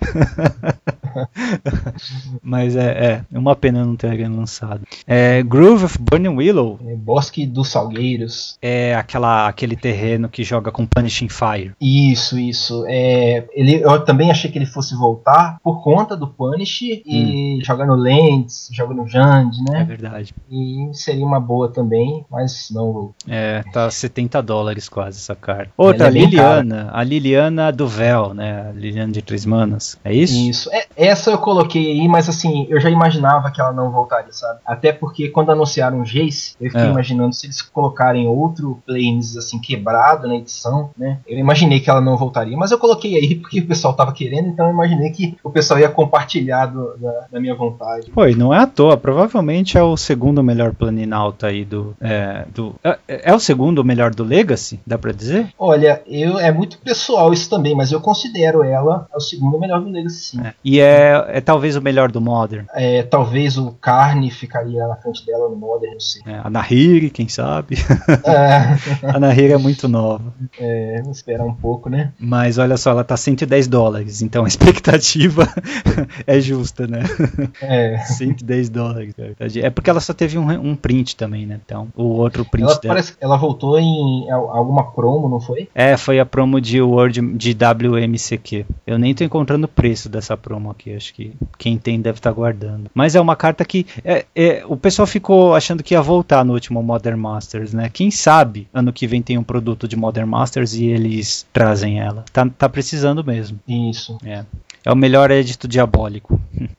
Mas é, é uma pena não terem lançado. É, Grove of Burning Willow. É, Bosque dos Salgueiros. É aquela, aquele terreno que joga com Punishing Fire. Isso, isso. É, ele, eu também achei que ele fosse voltar por conta do Punish e hum. joga no Lands, joga no Jand, né? É verdade. E seria uma boa também, mas não. É, tá setenta dólares quase essa carta. Outra, é Liliana. A Liliana do Véu, né? A Liliana de Três Manas. É isso? Isso. É, essa eu coloquei aí, mas assim, eu já imaginava que ela não voltaria, sabe? Até porque quando anunciaram o Jace, eu fiquei é. imaginando se eles colocarem outro Planes assim, quebrado na edição, né? Eu imaginei que ela não voltaria, mas eu coloquei aí porque o pessoal tava querendo, então eu imaginei que o pessoal ia compartilhar do, da, da minha vontade. Pô, e não é à toa, provavelmente é o segundo melhor Planinauta aí do... É, do é, é o segundo melhor do Legacy, dá pra dizer? Olha, eu, é muito pessoal isso também, mas eu considero ela o segundo melhor do Legacy, sim. É. E é é, é talvez o melhor do Modern. É, talvez o Carne ficaria na frente dela no Modern, não sei. É, a Nahiri, quem sabe? É. A Nahiri é muito nova. É, vamos esperar um pouco, né? Mas olha só, ela tá cento e dez dólares, então a expectativa é justa, né? É. cento e dez dólares. É porque ela só teve um, um print também, né? Então, o outro print ela dela. Parece que ela voltou em alguma promo, não foi? É, foi a promo de World de W M C Q. Eu nem tô encontrando o preço dessa promo aqui, acho que quem tem deve estar guardando. Mas é uma carta que é, é, o pessoal ficou achando que ia voltar no último Modern Masters, né? Quem sabe ano que vem tem um produto de Modern Masters e eles trazem ela. Tá, tá precisando mesmo. Isso. É. É o melhor édito diabólico.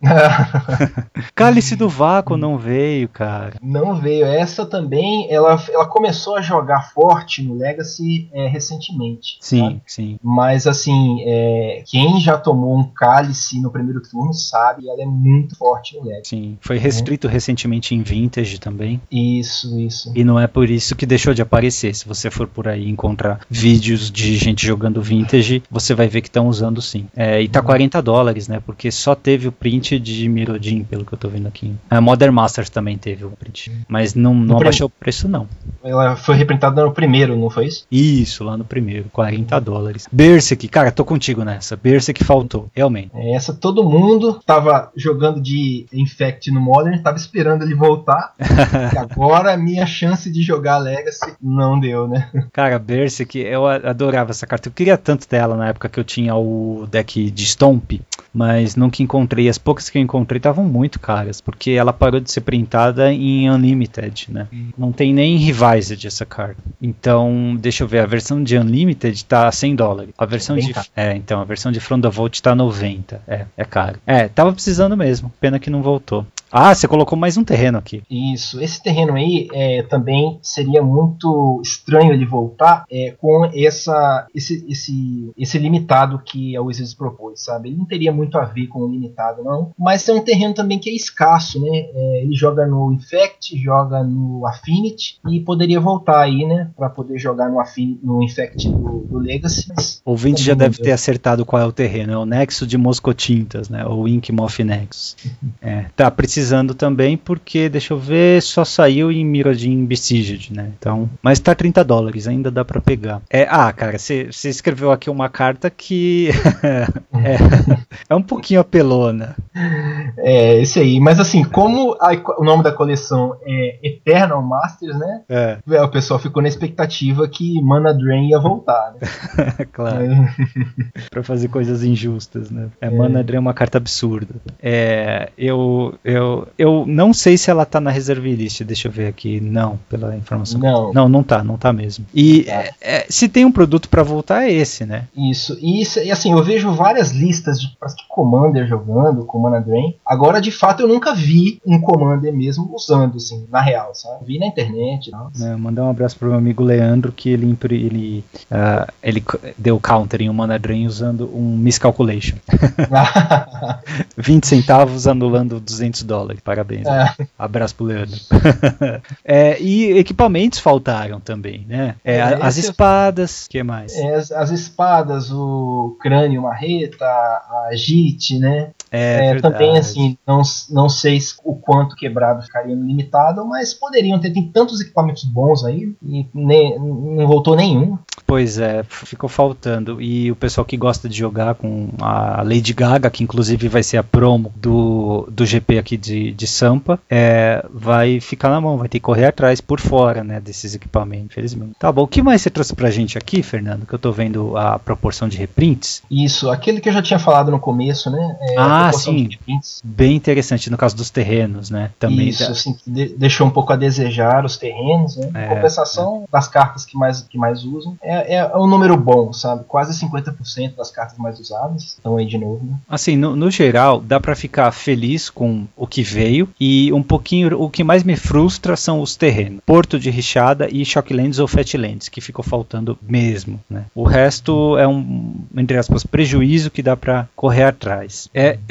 Cálice do Vácuo não veio, cara. Não veio. Essa também, ela, ela começou a jogar forte no Legacy é, recentemente. Sim, sabe? sim. Mas assim, é, quem já tomou um Cálice no primeiro turno sabe, ela é muito forte no Legacy. Sim, foi restrito é. recentemente em Vintage também. Isso, isso. E não é por isso que deixou de aparecer. Se você for por aí encontrar vídeos de gente jogando Vintage, você vai ver que estão usando sim. É, e tá quarenta dólares, né? Porque só teve o print de Mirrodin, pelo que eu tô vendo aqui. A Modern Masters também teve o print. Mas não, não abaixou o preço, não. Ela foi reprintada no primeiro, não foi isso? Isso, lá no primeiro. quarenta dólares. Berserk, cara, tô contigo nessa. Berserk faltou, realmente. Essa todo mundo tava jogando de Infect no Modern, tava esperando ele voltar. E agora a minha chance de jogar Legacy não deu, né? Cara, Berserk, eu adorava essa carta. Eu queria tanto dela na época que eu tinha o deck de Stomp, mas nunca encontrei. As poucas que eu encontrei estavam muito caras, porque ela parou de ser printada em Unlimited, né? Não tem nem Revised essa carta. Então, deixa eu ver, a versão de Unlimited tá cem dólares. A versão de é, então, a versão de From the Vault tá noventa. É, é caro. É, tava precisando mesmo. Pena que não voltou. Ah, você colocou mais um terreno aqui. Isso, esse terreno aí é, também seria muito estranho ele voltar é, com essa, esse, esse, esse limitado que a Wizards propôs, sabe? Ele não teria muito a ver com o limitado, não. Mas é um terreno também que é escasso, né? É, ele joga no Infect, joga no Affinity e poderia voltar aí, né? Pra poder jogar no, Affin- no Infect do, do Legacy. O ouvinte já deve ter acertado qual é o terreno. É o Nexo de Moscotintas, né? Ou Inkmoth Nexus. É, tá precisando também porque, deixa eu ver, só saiu em Mirrodin Besieged, né? Então, mas tá trinta dólares, ainda dá pra pegar. É, ah, cara, você escreveu aqui uma carta que é, é um pouquinho apelona. É, esse aí. Mas assim, como a, o nome da coleção é Eternal Masters, né? É. O pessoal ficou na expectativa que Mana Drain ia voltar, né? Claro. É. Pra fazer coisas injustas, né? É, é. Mana Drain é uma carta absurda. É, eu, eu Eu não sei se ela tá na reserve list, deixa eu ver aqui. Não, pela informação. Não, não, não tá, não tá mesmo. E é, é, se tem um produto pra voltar é esse, né? Isso, e, isso, e assim, eu vejo várias listas de, de Commander jogando com Mana Drain. Agora, de fato, eu nunca vi um Commander mesmo usando, assim, na real, sabe? Vi na internet. É, mandar um abraço pro meu amigo Leandro, que ele, ele, uh, ele deu counter em um Mana Drain usando um Miscalculation. vinte centavos anulando duzentos dólares. Parabéns. É. Abraço pro Leandro. é, e equipamentos faltaram também, né? É, é, as espadas, o que mais? É, as, as espadas, o crânio marreta, a Jit, né? É, é também assim, não, não sei o quanto quebrado ficaria no limitado, mas poderiam ter, tem tantos equipamentos bons aí e ne, não voltou nenhum. Pois é, ficou faltando. E o pessoal que gosta de jogar com a Lady Gaga, que inclusive vai ser a promo do, do G P aqui de, de Sampa, é, vai ficar na mão, vai ter que correr atrás por fora, né, desses equipamentos, infelizmente. Tá bom, o que mais você trouxe pra gente aqui, Fernando? Que eu tô vendo a proporção de reprints. Isso, aquele que eu já tinha falado no começo, né? É, ah, sim, de bem interessante, no caso dos terrenos, né? Também Isso, da... assim, de, deixou um pouco a desejar os terrenos, né? É, compensação é. das cartas que mais, que mais usam. É, é um número bom, sabe? Quase cinquenta por cento das cartas mais usadas estão aí de novo, né? Assim, no, no geral, dá pra ficar feliz com o que veio e um pouquinho, o que mais me frustra são os terrenos. Porto de Richada e Shocklands ou Fatlands, que ficou faltando mesmo, né? O resto é um, entre aspas, prejuízo que dá pra correr atrás. É, eu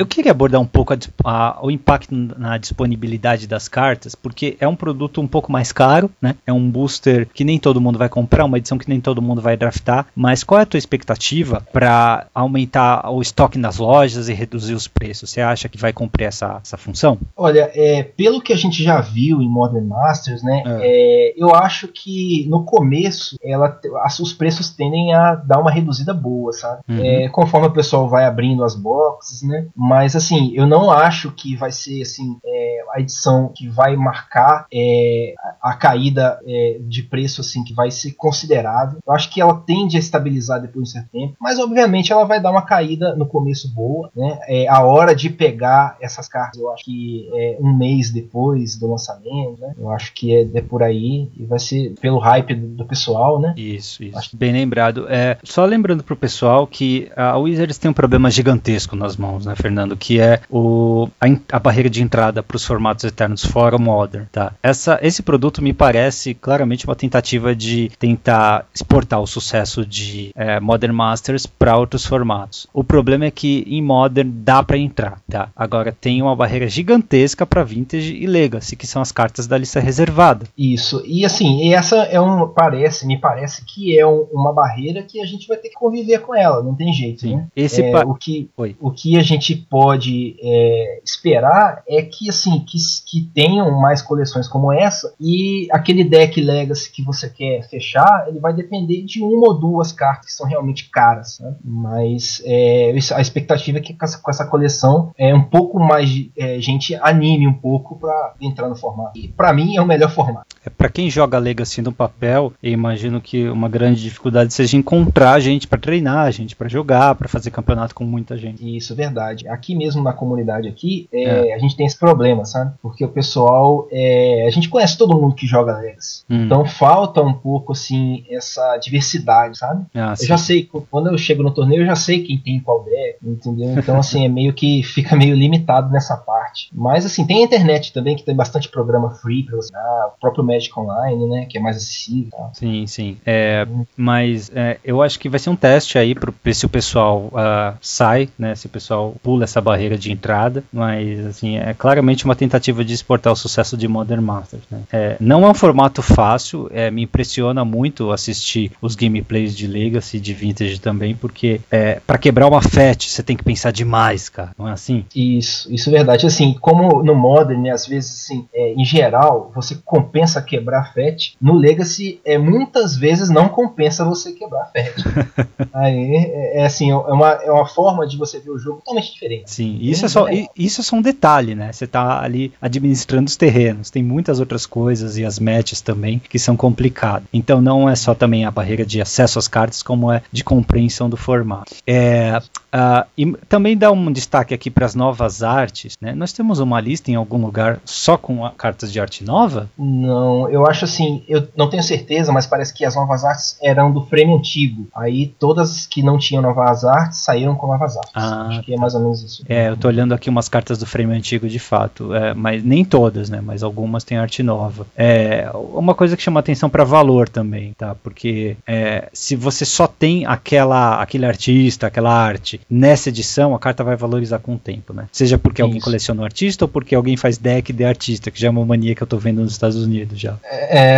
eu queria abordar um pouco a, a, o impacto na disponibilidade das cartas, porque é um produto um pouco mais caro, né? É um booster que nem todo mundo vai comprar, uma edição que nem todo mundo vai draftar, mas qual é a tua expectativa para aumentar o estoque nas lojas e reduzir os preços? Você acha que vai cumprir essa, essa função? Olha, é, pelo que a gente já viu em Modern Masters, né, é. É, eu acho que no começo ela, os preços tendem a dar uma reduzida boa, sabe? Uhum. É, conforme o pessoal vai abrindo as boxes, né? Mas assim, eu não acho que vai ser assim, é, a edição que vai marcar é, a, a caída é, de preço assim, que vai ser considerável. Eu acho que ela tende a estabilizar depois de um certo tempo, mas obviamente ela vai dar uma caída no começo boa, né? É, a hora de pegar essas cartas, eu acho que é um mês depois do lançamento, né? Eu acho que é, é por aí e vai ser pelo hype do, do pessoal, né? Isso, isso. Acho... Bem lembrado. É, só lembrando pro pessoal que a Wizards tem um problema gigantesco nas mãos, né, Fernando? Que é o, a, a barreira de entrada para os formatos eternos fora o Modern, tá? Essa, esse produto me parece claramente uma tentativa de tentar exportar o sucesso de é, Modern Masters para outros formatos. O problema é que em Modern dá para entrar, tá? Agora tem uma barreira gigantesca para Vintage e Legacy, que são as cartas da lista reservada. Isso. E assim, essa é um, parece, me parece que é um, uma barreira que a gente vai ter que conviver com ela, não tem jeito, Sim. né? Esse é, pa... o, que, o que a gente pode é, esperar é que, assim, que, que tenham mais coleções como essa, e aquele deck Legacy que você quer fechar, ele vai depender de uma ou duas cartas que são realmente caras, né? Mas é, a expectativa é que com essa, com essa coleção é um pouco mais de é, gente anime um pouco para entrar no formato. E para mim é o melhor formato. É, para quem joga Legacy no papel, eu imagino que uma grande dificuldade seja encontrar gente para treinar, gente para jogar, para fazer campeonato com muita gente. Isso, é verdade. Aqui mesmo na comunidade aqui, é, é. a gente tem esse problema, sabe? Porque o pessoal, é, a gente conhece todo mundo que joga Legacy. Hum. Então falta um pouco, assim, essa diversidade, sabe? Ah, eu já sei, quando eu chego no torneio, eu já sei quem tem qual deck, entendeu? Então, assim, é meio que fica meio limitado nessa parte. Mas, assim, tem a internet também, que tem bastante programa free pra você, ah, o próprio Magic Online, né? Que é mais acessível. Tá? Sim, sim. É, hum. Mas é, eu acho que vai ser um teste aí para ver se o pessoal uh, sai, né? Se o pessoal pula essa barreira de entrada. Mas, assim, é claramente uma tentativa de exportar o sucesso de Modern Masters, né? É, não é um formato fácil, é, me impressiona muito assistir os gameplays de Legacy, de Vintage também, porque é, para quebrar uma F A T você tem que pensar demais, cara, não é assim? Isso, isso é verdade. Assim, como no Modern, né, às vezes, assim, é, em geral, você compensa quebrar a F A T, no Legacy, é, muitas vezes não compensa você quebrar a F A T. Aí, é, é assim, é uma, é uma forma de você ver o jogo totalmente diferente. Sim, isso é, só, isso é só um detalhe, né? Você tá ali administrando os terrenos, tem muitas outras coisas e as matches também que são complicadas. Então não é só também a barreira de acesso às cartas, como é de compreensão do formato. É, uh, e também dá um destaque aqui para as novas artes, né? Nós temos uma lista em algum lugar só com a, cartas de arte nova? Não, eu acho assim, eu não tenho certeza, mas parece que as novas artes eram do frame antigo. Aí todas que não tinham novas artes saíram com novas artes. Ah, acho que é mais ou menos isso. É, eu tô olhando aqui umas cartas do frame antigo de fato, é, mas nem todas, né? Mas algumas têm arte nova. É, uma coisa que chama atenção para valor também, tá? Porque é, se você só tem aquela, aquele artista, aquela arte nessa edição, a carta vai valorizar com o tempo, né? Seja porque Isso. alguém coleciona o artista ou porque alguém faz deck de artista, que já é uma mania que eu tô vendo nos Estados Unidos já. É.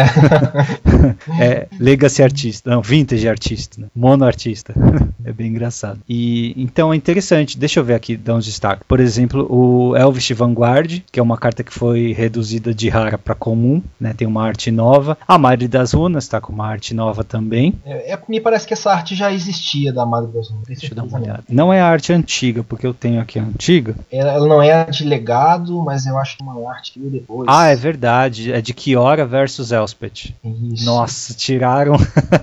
é Legacy artista, não, Vintage artista, né? Mono artista. É bem engraçado. E então é interessante, deixa eu ver aqui, dar uns destaques. Por exemplo, o Elvish Vanguard, que é uma carta que foi reduzida de rara para comum, né? Tem uma arte nova. A Madre das Runas tá com uma arte nova também. É, é, me parece que essa arte já existia da Madre das Runas. Deixa eu dar uma olhada. Não é a arte antiga, porque eu tenho aqui a antiga. Ela, ela não é de legado, mas eu acho que é uma arte que veio depois. Ah, é verdade. É de Kiora versus Elspeth. Isso. Nossa, tiraram.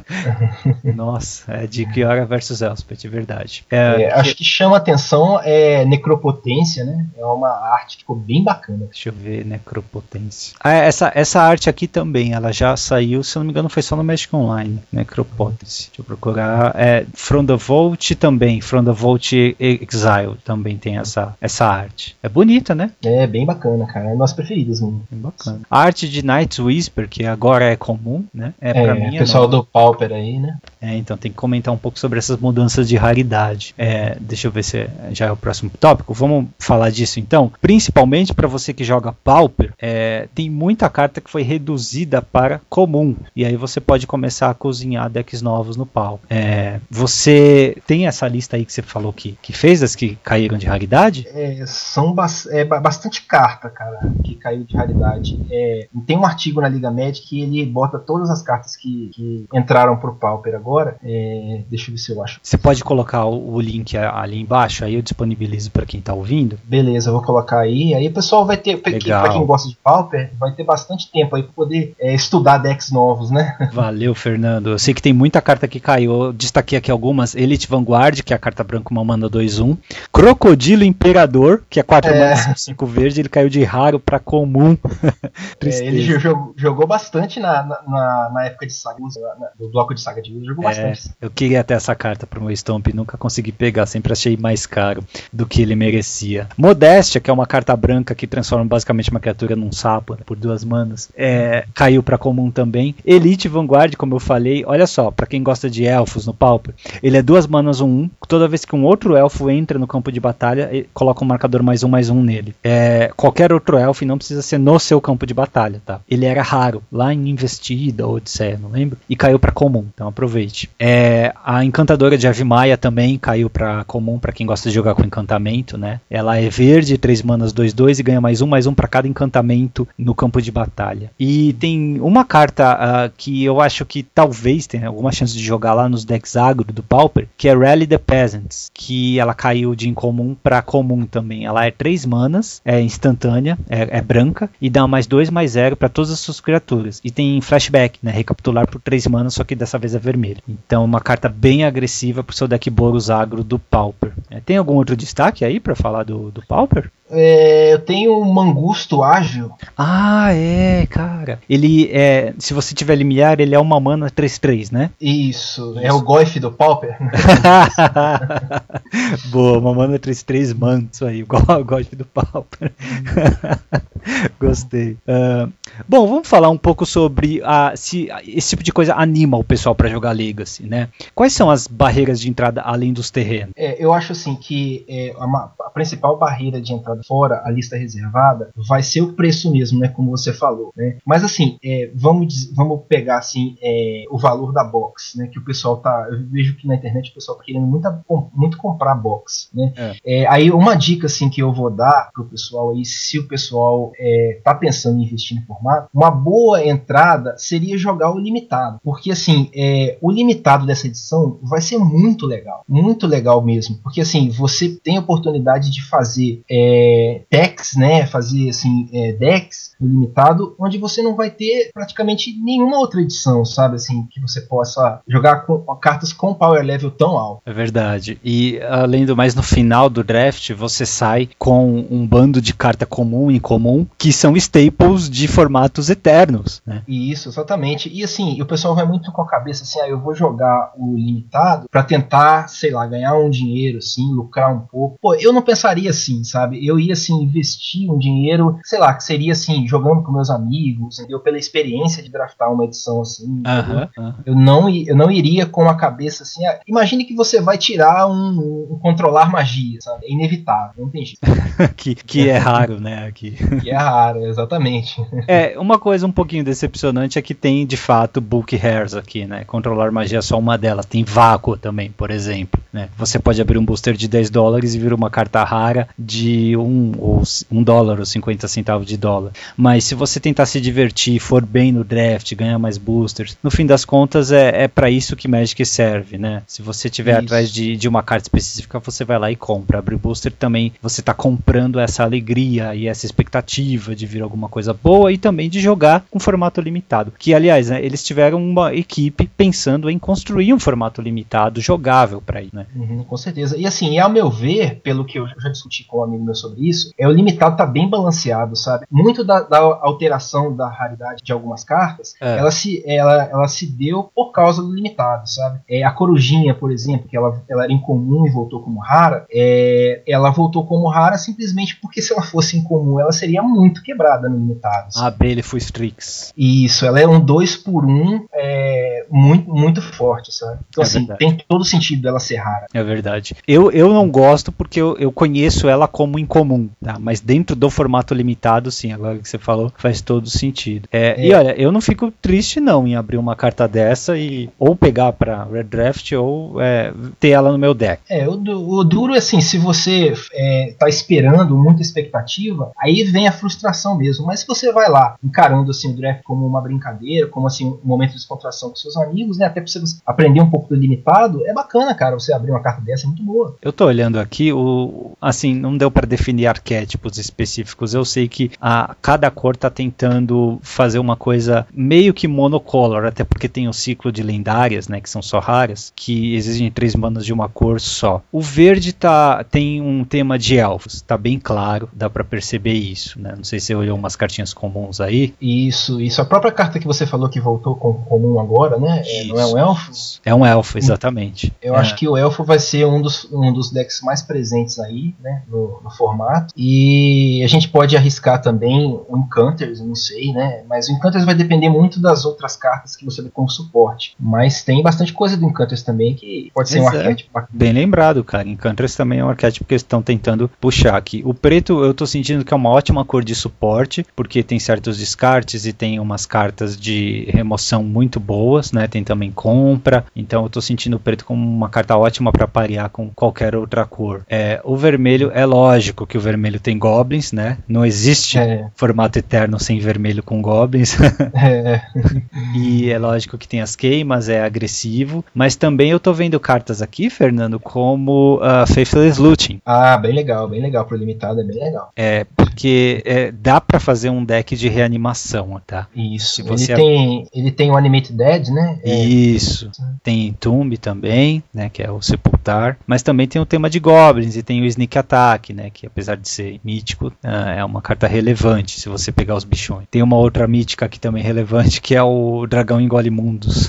Nossa, é de Kiora versus Elspeth, é verdade. É, é, acho que chama atenção é Necropotência, né? É uma arte que ficou bem bacana. Deixa eu ver, Necropotência. Ah, essa, essa arte aqui também, ela já saiu, se eu não me engano, foi só no Magic Online. Necropotência. Deixa eu procurar. É, From the Vault também. From the Vault Exile também tem essa, essa arte. É bonita, né? É, bem bacana, cara. É nossa preferida, mesmo. Bem bacana. A arte de Night's Whisper, que agora é comum, né? É, é pra mim. O pessoal é do Pauper aí, né? É, então tem que comentar um pouco sobre essas mudanças de raridade. É, deixa eu ver se já é o próximo tópico. Vamos falar disso então. Principalmente para você que joga Pauper, é, tem muita carta que foi reduzida para comum. E aí você pode começar a cozinhar decks novos no Pauper. É, você tem essa lista aí que você falou que, que fez, as que caíram de raridade? É, são ba é, bastante carta, cara, que caiu de raridade. É, tem um artigo na Liga Magic que ele bota todas as cartas que, que entraram pro Pauper agora. É, deixa eu ver se eu acho. Você pode colocar o, o link ali embaixo, aí eu disponibilizo para quem tá ouvindo. Beleza, eu vou colocar aí. Aí o pessoal vai ter, para quem gosta de Pauper, vai ter bastante tempo aí para poder é, estudar decks novos, né? Valeu, Fernando. Eu sei que tem muita carta que caiu. Eu destaquei aqui algumas. Elite Vanguard, que é a carta branca, uma mana dois um. Crocodilo Imperador, que é quatro é. manas cinco verde. Ele caiu de raro para comum. É, ele jogou, jogou bastante na, na, na época de saga, na, do bloco de saga de Uso, jogou é, bastante. Eu queria ter essa carta pro meu Stomp e nunca consegui pegar, sempre achei mais caro do que ele merecia. Modéstia, que é uma carta branca que transforma basicamente uma criatura num sapo, né, por duas manas, é, caiu pra comum também. Elite Vanguard, como eu falei, olha só, pra quem gosta de elfos no Pauper, ele é duas manas um um, toda vez que um outro elfo entra no campo de batalha, ele coloca um marcador mais um mais um nele. É, qualquer outro elfo, não precisa ser no seu campo de batalha, tá? Ele era raro, lá em Investida ou Odisseia, não lembro, e caiu pra comum, então aproveite. É, a Encantadora de Avemaia também caiu pra comum, pra quem gosta de jogar com encantamento, né? Ela é verde, três manas dois dois e ganha mais um, mais um pra cada encantamento no campo de batalha. E tem uma carta uh, que eu acho que talvez tenha alguma chance de jogar lá nos decks agro do Pauper, que é Rally the Peasants, que ela caiu de incomum pra comum também. Ela é três manas, é instantânea, é, é branca, e dá mais dois, mais zero pra todas as suas criaturas. E tem flashback, né? Recapitular por três manas, só que dessa vez é vermelho. Então uma carta bem agressiva pro seu deck Boros agro do Pauper. É, tem algum outro destaque aí pra falar do, do Pauper? É, eu tenho um Mangusto Ágil. Ah, é, cara. Ele é, se você tiver limiar, ele é uma mana três três, né? Isso, Isso. É o Goif do Pauper. Boa, uma mana três três manso aí, igual o Goif do Pauper. Gostei. Uh, bom, vamos falar um pouco sobre a, se esse tipo de coisa anima o pessoal para jogar Legacy, né? Quais são as barreiras de entrada além dos terrenos? É, eu acho assim que é, a, a principal barreira de entrada fora a lista reservada vai ser o preço mesmo, né, como você falou, né? Mas assim, é, vamos, vamos pegar assim é, o valor da box, né, que o pessoal tá, eu vejo que na internet o pessoal tá querendo muito, muito comprar box, né? É. É, aí uma dica assim que eu vou dar pro pessoal aí, se o pessoal é, tá pensando em investir no formato, uma boa entrada seria jogar o limitado, porque assim, é, o limitado dessa edição vai ser muito legal, muito legal mesmo, porque assim, você tem a oportunidade de fazer é, decks, né, fazer assim, é, decks no limitado, onde você não vai ter praticamente nenhuma outra edição, sabe, assim, que você possa jogar com, com cartas com power level tão alto. É verdade, e além do mais, no final do draft, você sai com um bando de carta comum e incomum, que são staples de formatos eternos, né? Isso, exatamente, e assim, o pessoal vai muito com a cabeça assim, ah, eu vou jogar o limitado pra tentar, sei lá, ganhar um dinheiro, assim, lucrar um pouco. Pô, eu não pensaria assim, sabe, eu ia assim investir um dinheiro, sei lá, que seria assim, jogando com meus amigos, entendeu? Pela experiência de draftar uma edição assim, uh-huh, uh-huh. Eu, não, eu não iria com a cabeça assim, ah, imagine que você vai tirar um, um controlar magia, sabe? É inevitável, não tem jeito. que, que é raro, né? Aqui. Que é raro, exatamente. É, uma coisa um pouquinho decepcionante é que tem de fato bulk hairs aqui, né? Controlar magia é só uma delas, tem vácuo também, por exemplo, né? Você pode abrir um booster de dez dólares e vir uma carta rara de um, ou um dólar ou cinquenta centavos de dólar. Mas se você tentar se divertir, for bem no draft, ganhar mais boosters, no fim das contas é, é para isso que Magic serve, né? Se você estiver atrás de, de uma carta específica, você vai lá e compra. Abrir booster também, você está comprando essa alegria e essa expectativa de vir alguma coisa boa e também de jogar com formato limitado. Que, aliás, né, eles tiveram uma equipe pensando em construir um formato limitado jogável para isso, né? Uhum, com certeza. E assim, ao meu ver, pelo que eu já discuti com um amigo meu sobre isso, é o limitado tá bem balanceado, sabe? Muito da, da alteração da raridade de algumas cartas, é. ela, se, ela, ela se deu por causa do limitado, sabe? É, a Corujinha, por exemplo, que ela, ela era incomum e voltou como rara, é, ela voltou como rara simplesmente porque se ela fosse incomum, ela seria muito quebrada no limitado. Sabe? A Baleful Strix. Isso, ela é um dois por um, é, muito, muito forte, sabe? Então, É assim, verdade. tem todo sentido dela ser rara. É verdade. Eu, eu não gosto porque eu, eu conheço ela como incomum, tá? Mas dentro do formato limitado, sim, agora que você falou, faz todo sentido. É, É. E olha, eu não fico triste não em abrir uma carta dessa e ou pegar pra Red Draft ou é, ter ela no meu deck. É, o, du- o duro é assim, se você é, tá esperando muita expectativa, aí vem a frustração mesmo. Mas se você vai lá encarando assim, o draft como uma brincadeira, como assim, um momento de descontração com seus amigos, né, até pra você aprender um pouco do limitado, é bacana, cara, você abrir uma carta dessa, é muito boa. Eu tô olhando aqui, o, assim, não deu pra definir arquétipos específicos. Eu sei que a, cada cor tá tentando fazer uma coisa meio que monocolor, até porque tem o ciclo de lendárias, né, que são só raras, que exigem três manas de uma cor só. O verde tá, tem um tema de elfos, tá bem claro, dá pra perceber isso, né? Não sei se você olhou umas cartinhas comuns aí. Isso, isso. A própria carta que você falou que voltou com comum agora, né? É, não é um elfo? É um elfo, exatamente. Eu É. acho que o elfo vai ser um dos, um dos decks mais presentes aí, né, no, no formato. E a gente pode arriscar também o Encounters, eu não sei, né? Mas o Encounters vai depender muito das outras cartas que você vê como suporte. Mas tem bastante coisa do Encounters também que pode ser um Pois é. arquétipo bacana. Bem lembrado, cara. Encounters também é um arquétipo que eles estão tentando puxar aqui. O preto eu tô sentindo que é uma ótima cor de suporte, porque tem certos descartes e tem umas cartas de remoção muito boas, né? Tem também compra. Então eu tô sentindo o preto como uma carta ótima para parear com qualquer outra cor. É, o vermelho, é lógico que o vermelho tem goblins, né? Não existe É. formato eterno sem vermelho com goblins. É, E é lógico que tem as queimas, é agressivo, mas também eu tô vendo cartas aqui, Fernando, como uh, Faithless Looting. ah, bem legal, bem legal. Pro limitado é bem legal. É, porque é, dá pra fazer um deck de reanimação, tá? Isso. Se Ele você- tem, ele tem o Animate Dead, né? É, Isso. Tem Tomb também, né, que é o Sepultar, mas também tem o tema de Goblins e tem o Sneak Attack, né, que apesar de ser mítico, ah, é uma carta relevante se você pegar os bichões. Tem uma outra mítica aqui também relevante, que é o Dragão Engole Mundos.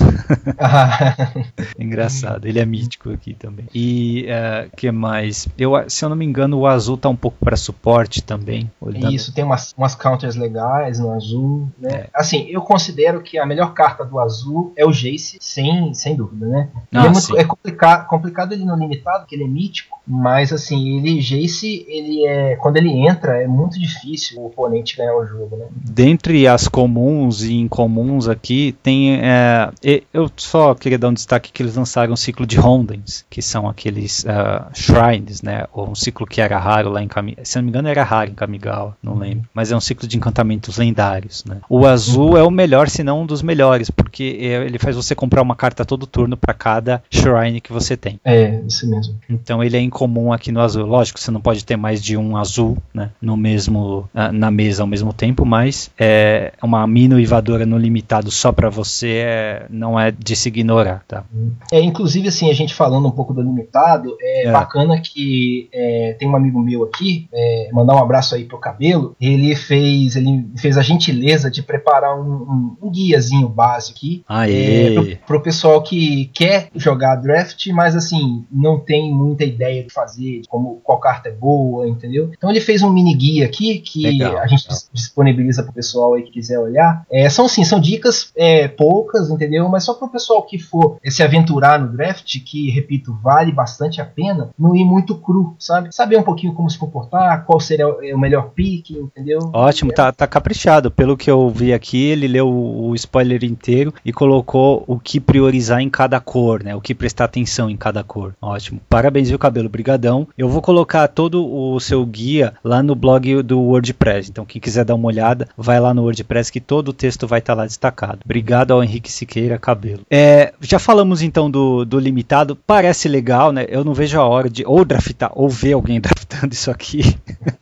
ah, Engraçado, ele é mítico aqui também. E o que mais? Eu, se eu não me engano, o azul tá um pouco para suporte também. olhando- Isso, tem umas, umas counters legais no azul, né? É. Assim, eu considero que a melhor carta do azul é o Jace, sem, sem dúvida, né? Ah, Ele é, muito, sim. é complicado, complicado ele no limitado, porque ele é mítico, mas assim, ele, Jace, ele é, quando ele entra, é muito difícil o oponente ganhar o jogo, né? Dentre as comuns e incomuns aqui, tem. é, e- eu só queria dar um destaque que eles lançaram um ciclo de Rondens, que são aqueles ah, shrines, né? Ou um ciclo que era raro lá em Kamigawa. Se não me engano, era raro em Kamigawa, não lembro. Mas é um ciclo de encantamentos lendários, né? O azul é o melhor, se não um dos melhores, porque é, ele faz você comprar uma carta todo turno para cada shrine que você tem. É, isso mesmo. Então ele é incomum aqui no azul. Lógico, você não pode ter mais de um azul, né, no mesmo, ah, na mesa ao mesmo tempo, mas é uma mini uivadora no limitado só pra você é, não é de se ignorar, tá? É, inclusive, assim, a gente falando um pouco do limitado, é, É. bacana que é, tem um amigo meu aqui, é, mandar um abraço aí pro Cabelo, ele fez, ele fez a gentileza de preparar um, um, um guiazinho básico aqui, Aê! é, pro, pro pessoal que quer jogar draft, mas assim, não tem muita ideia de fazer, de como, qual carta é boa, entendeu? Então ele fez um mini guia aqui, que Legal, a gente legal. dis- disponibiliza pro pessoal aí que quiser olhar. É, são sim, são dicas é, poucas, entendeu? Mas só pro pessoal que for é, se aventurar no draft, que, repito, vale bastante a pena, não ir muito cru, sabe? Saber um pouquinho como se comportar, qual seria o o melhor pick, entendeu? Ótimo, tá, tá caprichado. Pelo que eu vi aqui, ele leu o, o spoiler inteiro e colocou o que priorizar em cada cor, né? O que prestar atenção em cada cor. Ótimo. Parabéns, viu, Cabelo? Brigadão. Eu vou colocar todo o seu guia lá no blog do WordPress. Então, quem quiser dar uma olhada, vai lá no WordPress que todo o texto vai estar lá destacado. Obrigado ao Henrique Siqueira Cabelo. É, já falamos então do, do limitado. Parece legal, né? Eu não vejo a hora de ou draftar ou ver alguém draftando isso aqui.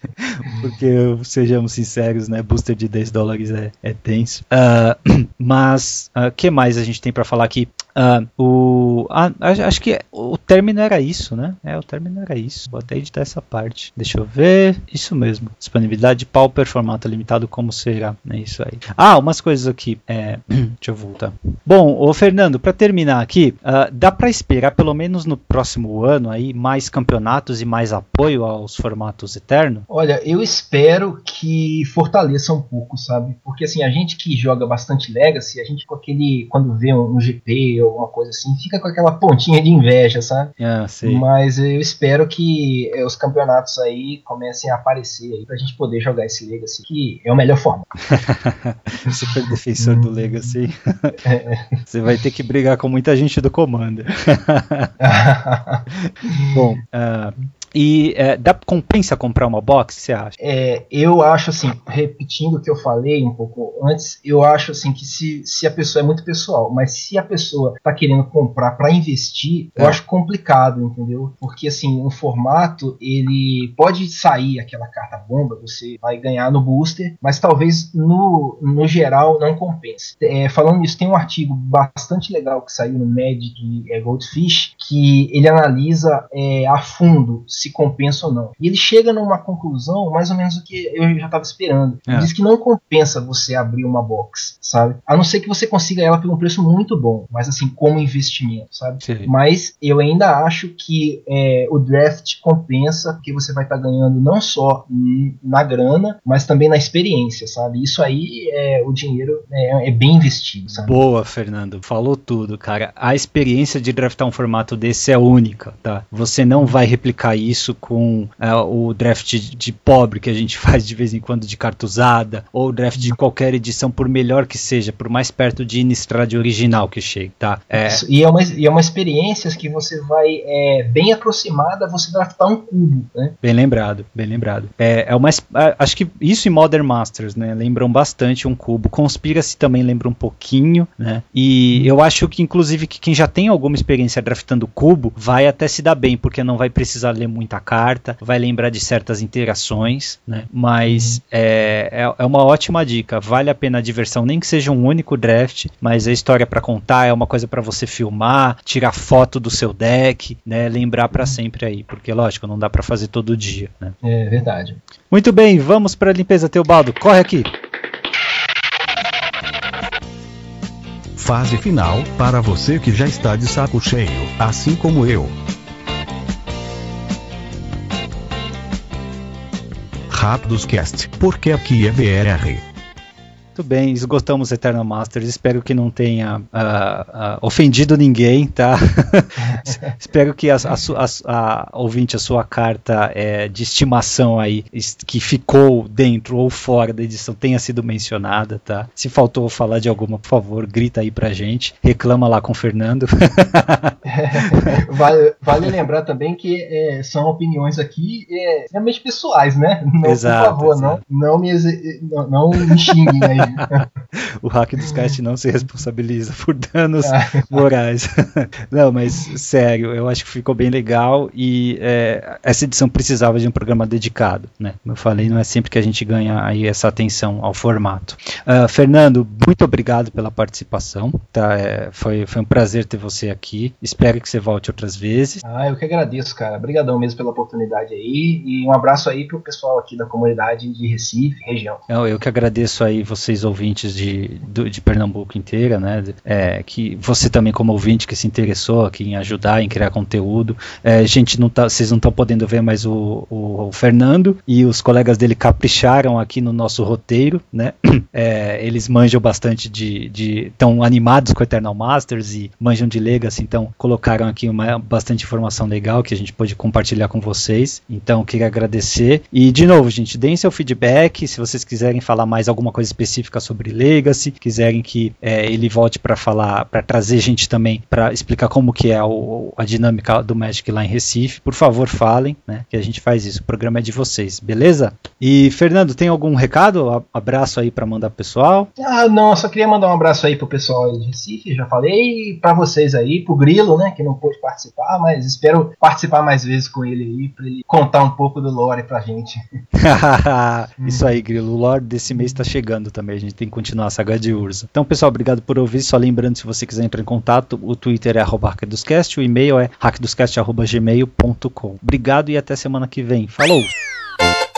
Porque, sejamos sinceros, né? Booster de dez dólares é, é tenso. Uh, mas, o uh, que mais a gente tem pra falar aqui? Uh, o, ah, acho que o término era isso, né? É, o término era isso. Vou até editar essa parte. Deixa eu ver. Isso mesmo. Disponibilidade Pauper, formato limitado, como será? É isso aí. Ah, umas coisas aqui. É, deixa eu voltar. Bom, ô Fernando, para terminar aqui, uh, dá para esperar pelo menos no próximo ano aí mais campeonatos e mais apoio aos formatos Eterno? Olha, eu espero que fortaleça um pouco, sabe? Porque assim, a gente que joga bastante Legacy, a gente com aquele, quando vê um, um G P ou alguma coisa assim, fica com aquela pontinha de inveja, sabe? Ah, sim. Mas eu espero que é, os campeonatos aí comecem a aparecer aí pra gente poder jogar esse Legacy, que é a melhor forma. Super defensor do Legacy. Você vai ter que brigar com muita gente do Commander. Bom, uh, e é, dá, compensa comprar uma box, você acha? É, eu acho assim, repetindo o que eu falei um pouco antes, eu acho assim que se, se a pessoa é muito pessoal, mas se a pessoa tá querendo comprar para investir, é. eu acho complicado, entendeu? Porque assim, um formato, ele pode sair aquela carta bomba, você vai ganhar no booster, mas talvez no, no geral não compense. É, falando nisso, tem um artigo bastante legal que saiu no Magic é, Goldfish, que ele analisa é, a fundo se compensa ou não. E ele chega numa conclusão mais ou menos o que eu já estava esperando. Ele é. diz que não compensa você abrir uma box, sabe? A não ser que você consiga ela por um preço muito bom, mas assim, como investimento, sabe? Sim. Mas eu ainda acho que é, o draft compensa, porque você vai estar tá ganhando não só na grana, mas também na experiência, sabe? Isso aí, é, o dinheiro é, é bem investido, sabe? Boa, Fernando. Falou tudo, cara. A experiência de draftar um formato desse é única, tá? Você não vai replicar isso isso com uh, o draft de, de pobre que a gente faz de vez em quando de carta usada, ou o draft de qualquer edição, por melhor que seja, por mais perto de Innistrad original que chegue, tá? É... E, é uma, e é uma experiência que você vai é, bem aproximada a você draftar um cubo, né? Bem lembrado, bem lembrado. É, é uma, acho que isso e Modern Masters, né, lembram bastante um cubo. Conspiracy também lembra um pouquinho, né? E eu acho que, inclusive, que quem já tem alguma experiência draftando cubo vai até se dar bem, porque não vai precisar ler muito muita carta, vai lembrar de certas interações, né? Mas uhum. é, é, é uma ótima dica, vale a pena a diversão, nem que seja um único draft, mas a história para contar é uma coisa para você filmar, tirar foto do seu deck, né? Lembrar para sempre aí, porque lógico, não dá para fazer todo dia, né? É verdade. Muito bem, vamos para a limpeza, Teobaldo, corre aqui. Fase final, para você que já está de saco cheio, assim como eu. Rápidos Cast, porque aqui é V R. Muito bem, esgotamos Eternal Masters, espero que não tenha uh, uh, ofendido ninguém, tá? Espero que a, a, a, a ouvinte, a sua carta é, de estimação aí, que ficou dentro ou fora da edição, tenha sido mencionada, tá? Se faltou falar de alguma, por favor, grita aí pra gente, reclama lá com o Fernando. vale, vale lembrar também que é, são opiniões aqui é, extremamente pessoais, né? Não, exato, por favor, exato. Não, não, me, não, não me xinguem aí. O hack dos cast não se responsabiliza por danos morais. Não, mas sério, eu acho que ficou bem legal e é, essa edição precisava de um programa dedicado, né? Como eu falei, não é sempre que a gente ganha aí essa atenção ao formato. Uh, Fernando, muito obrigado pela participação, tá? É, foi, foi um prazer ter você aqui, espero que você volte outras vezes. Ah, eu que agradeço, cara, obrigadão mesmo pela oportunidade aí e um abraço aí pro pessoal aqui da comunidade de Recife, região. Eu, eu que agradeço aí você ouvintes de, de Pernambuco inteira, né, é, que você também como ouvinte que se interessou aqui em ajudar, em criar conteúdo, é, gente não tá, vocês não estão podendo ver, mas o, o, o Fernando e os colegas dele capricharam aqui no nosso roteiro, né, é, eles manjam bastante de, de, estão animados com o Eternal Masters e manjam de Legacy, então colocaram aqui uma, bastante informação legal que a gente pode compartilhar com vocês, então queria agradecer, e de novo gente, deem seu feedback, se vocês quiserem falar mais alguma coisa específica sobre Legacy, quiserem que é, ele volte para falar, para trazer gente também para explicar como que é o, a dinâmica do Magic lá em Recife, por favor falem, né, que a gente faz isso, o programa é de vocês, beleza? E Fernando, tem algum recado? Abraço aí para mandar pro pessoal? Ah, não, só queria mandar um abraço aí pro pessoal aí de Recife, já falei, para vocês aí, pro Grilo, né, que não pôde participar, mas espero participar mais vezes com ele aí, para ele contar um pouco do lore pra gente. Isso aí, Grilo, o lore desse mês tá chegando também. A gente tem que continuar a saga de Urza. Então, pessoal, obrigado por ouvir. Só lembrando, se você quiser entrar em contato, o Twitter é arroba hackdoscast, o e-mail é hackdoscast arroba gmail ponto com. Obrigado e até semana que vem. Falou!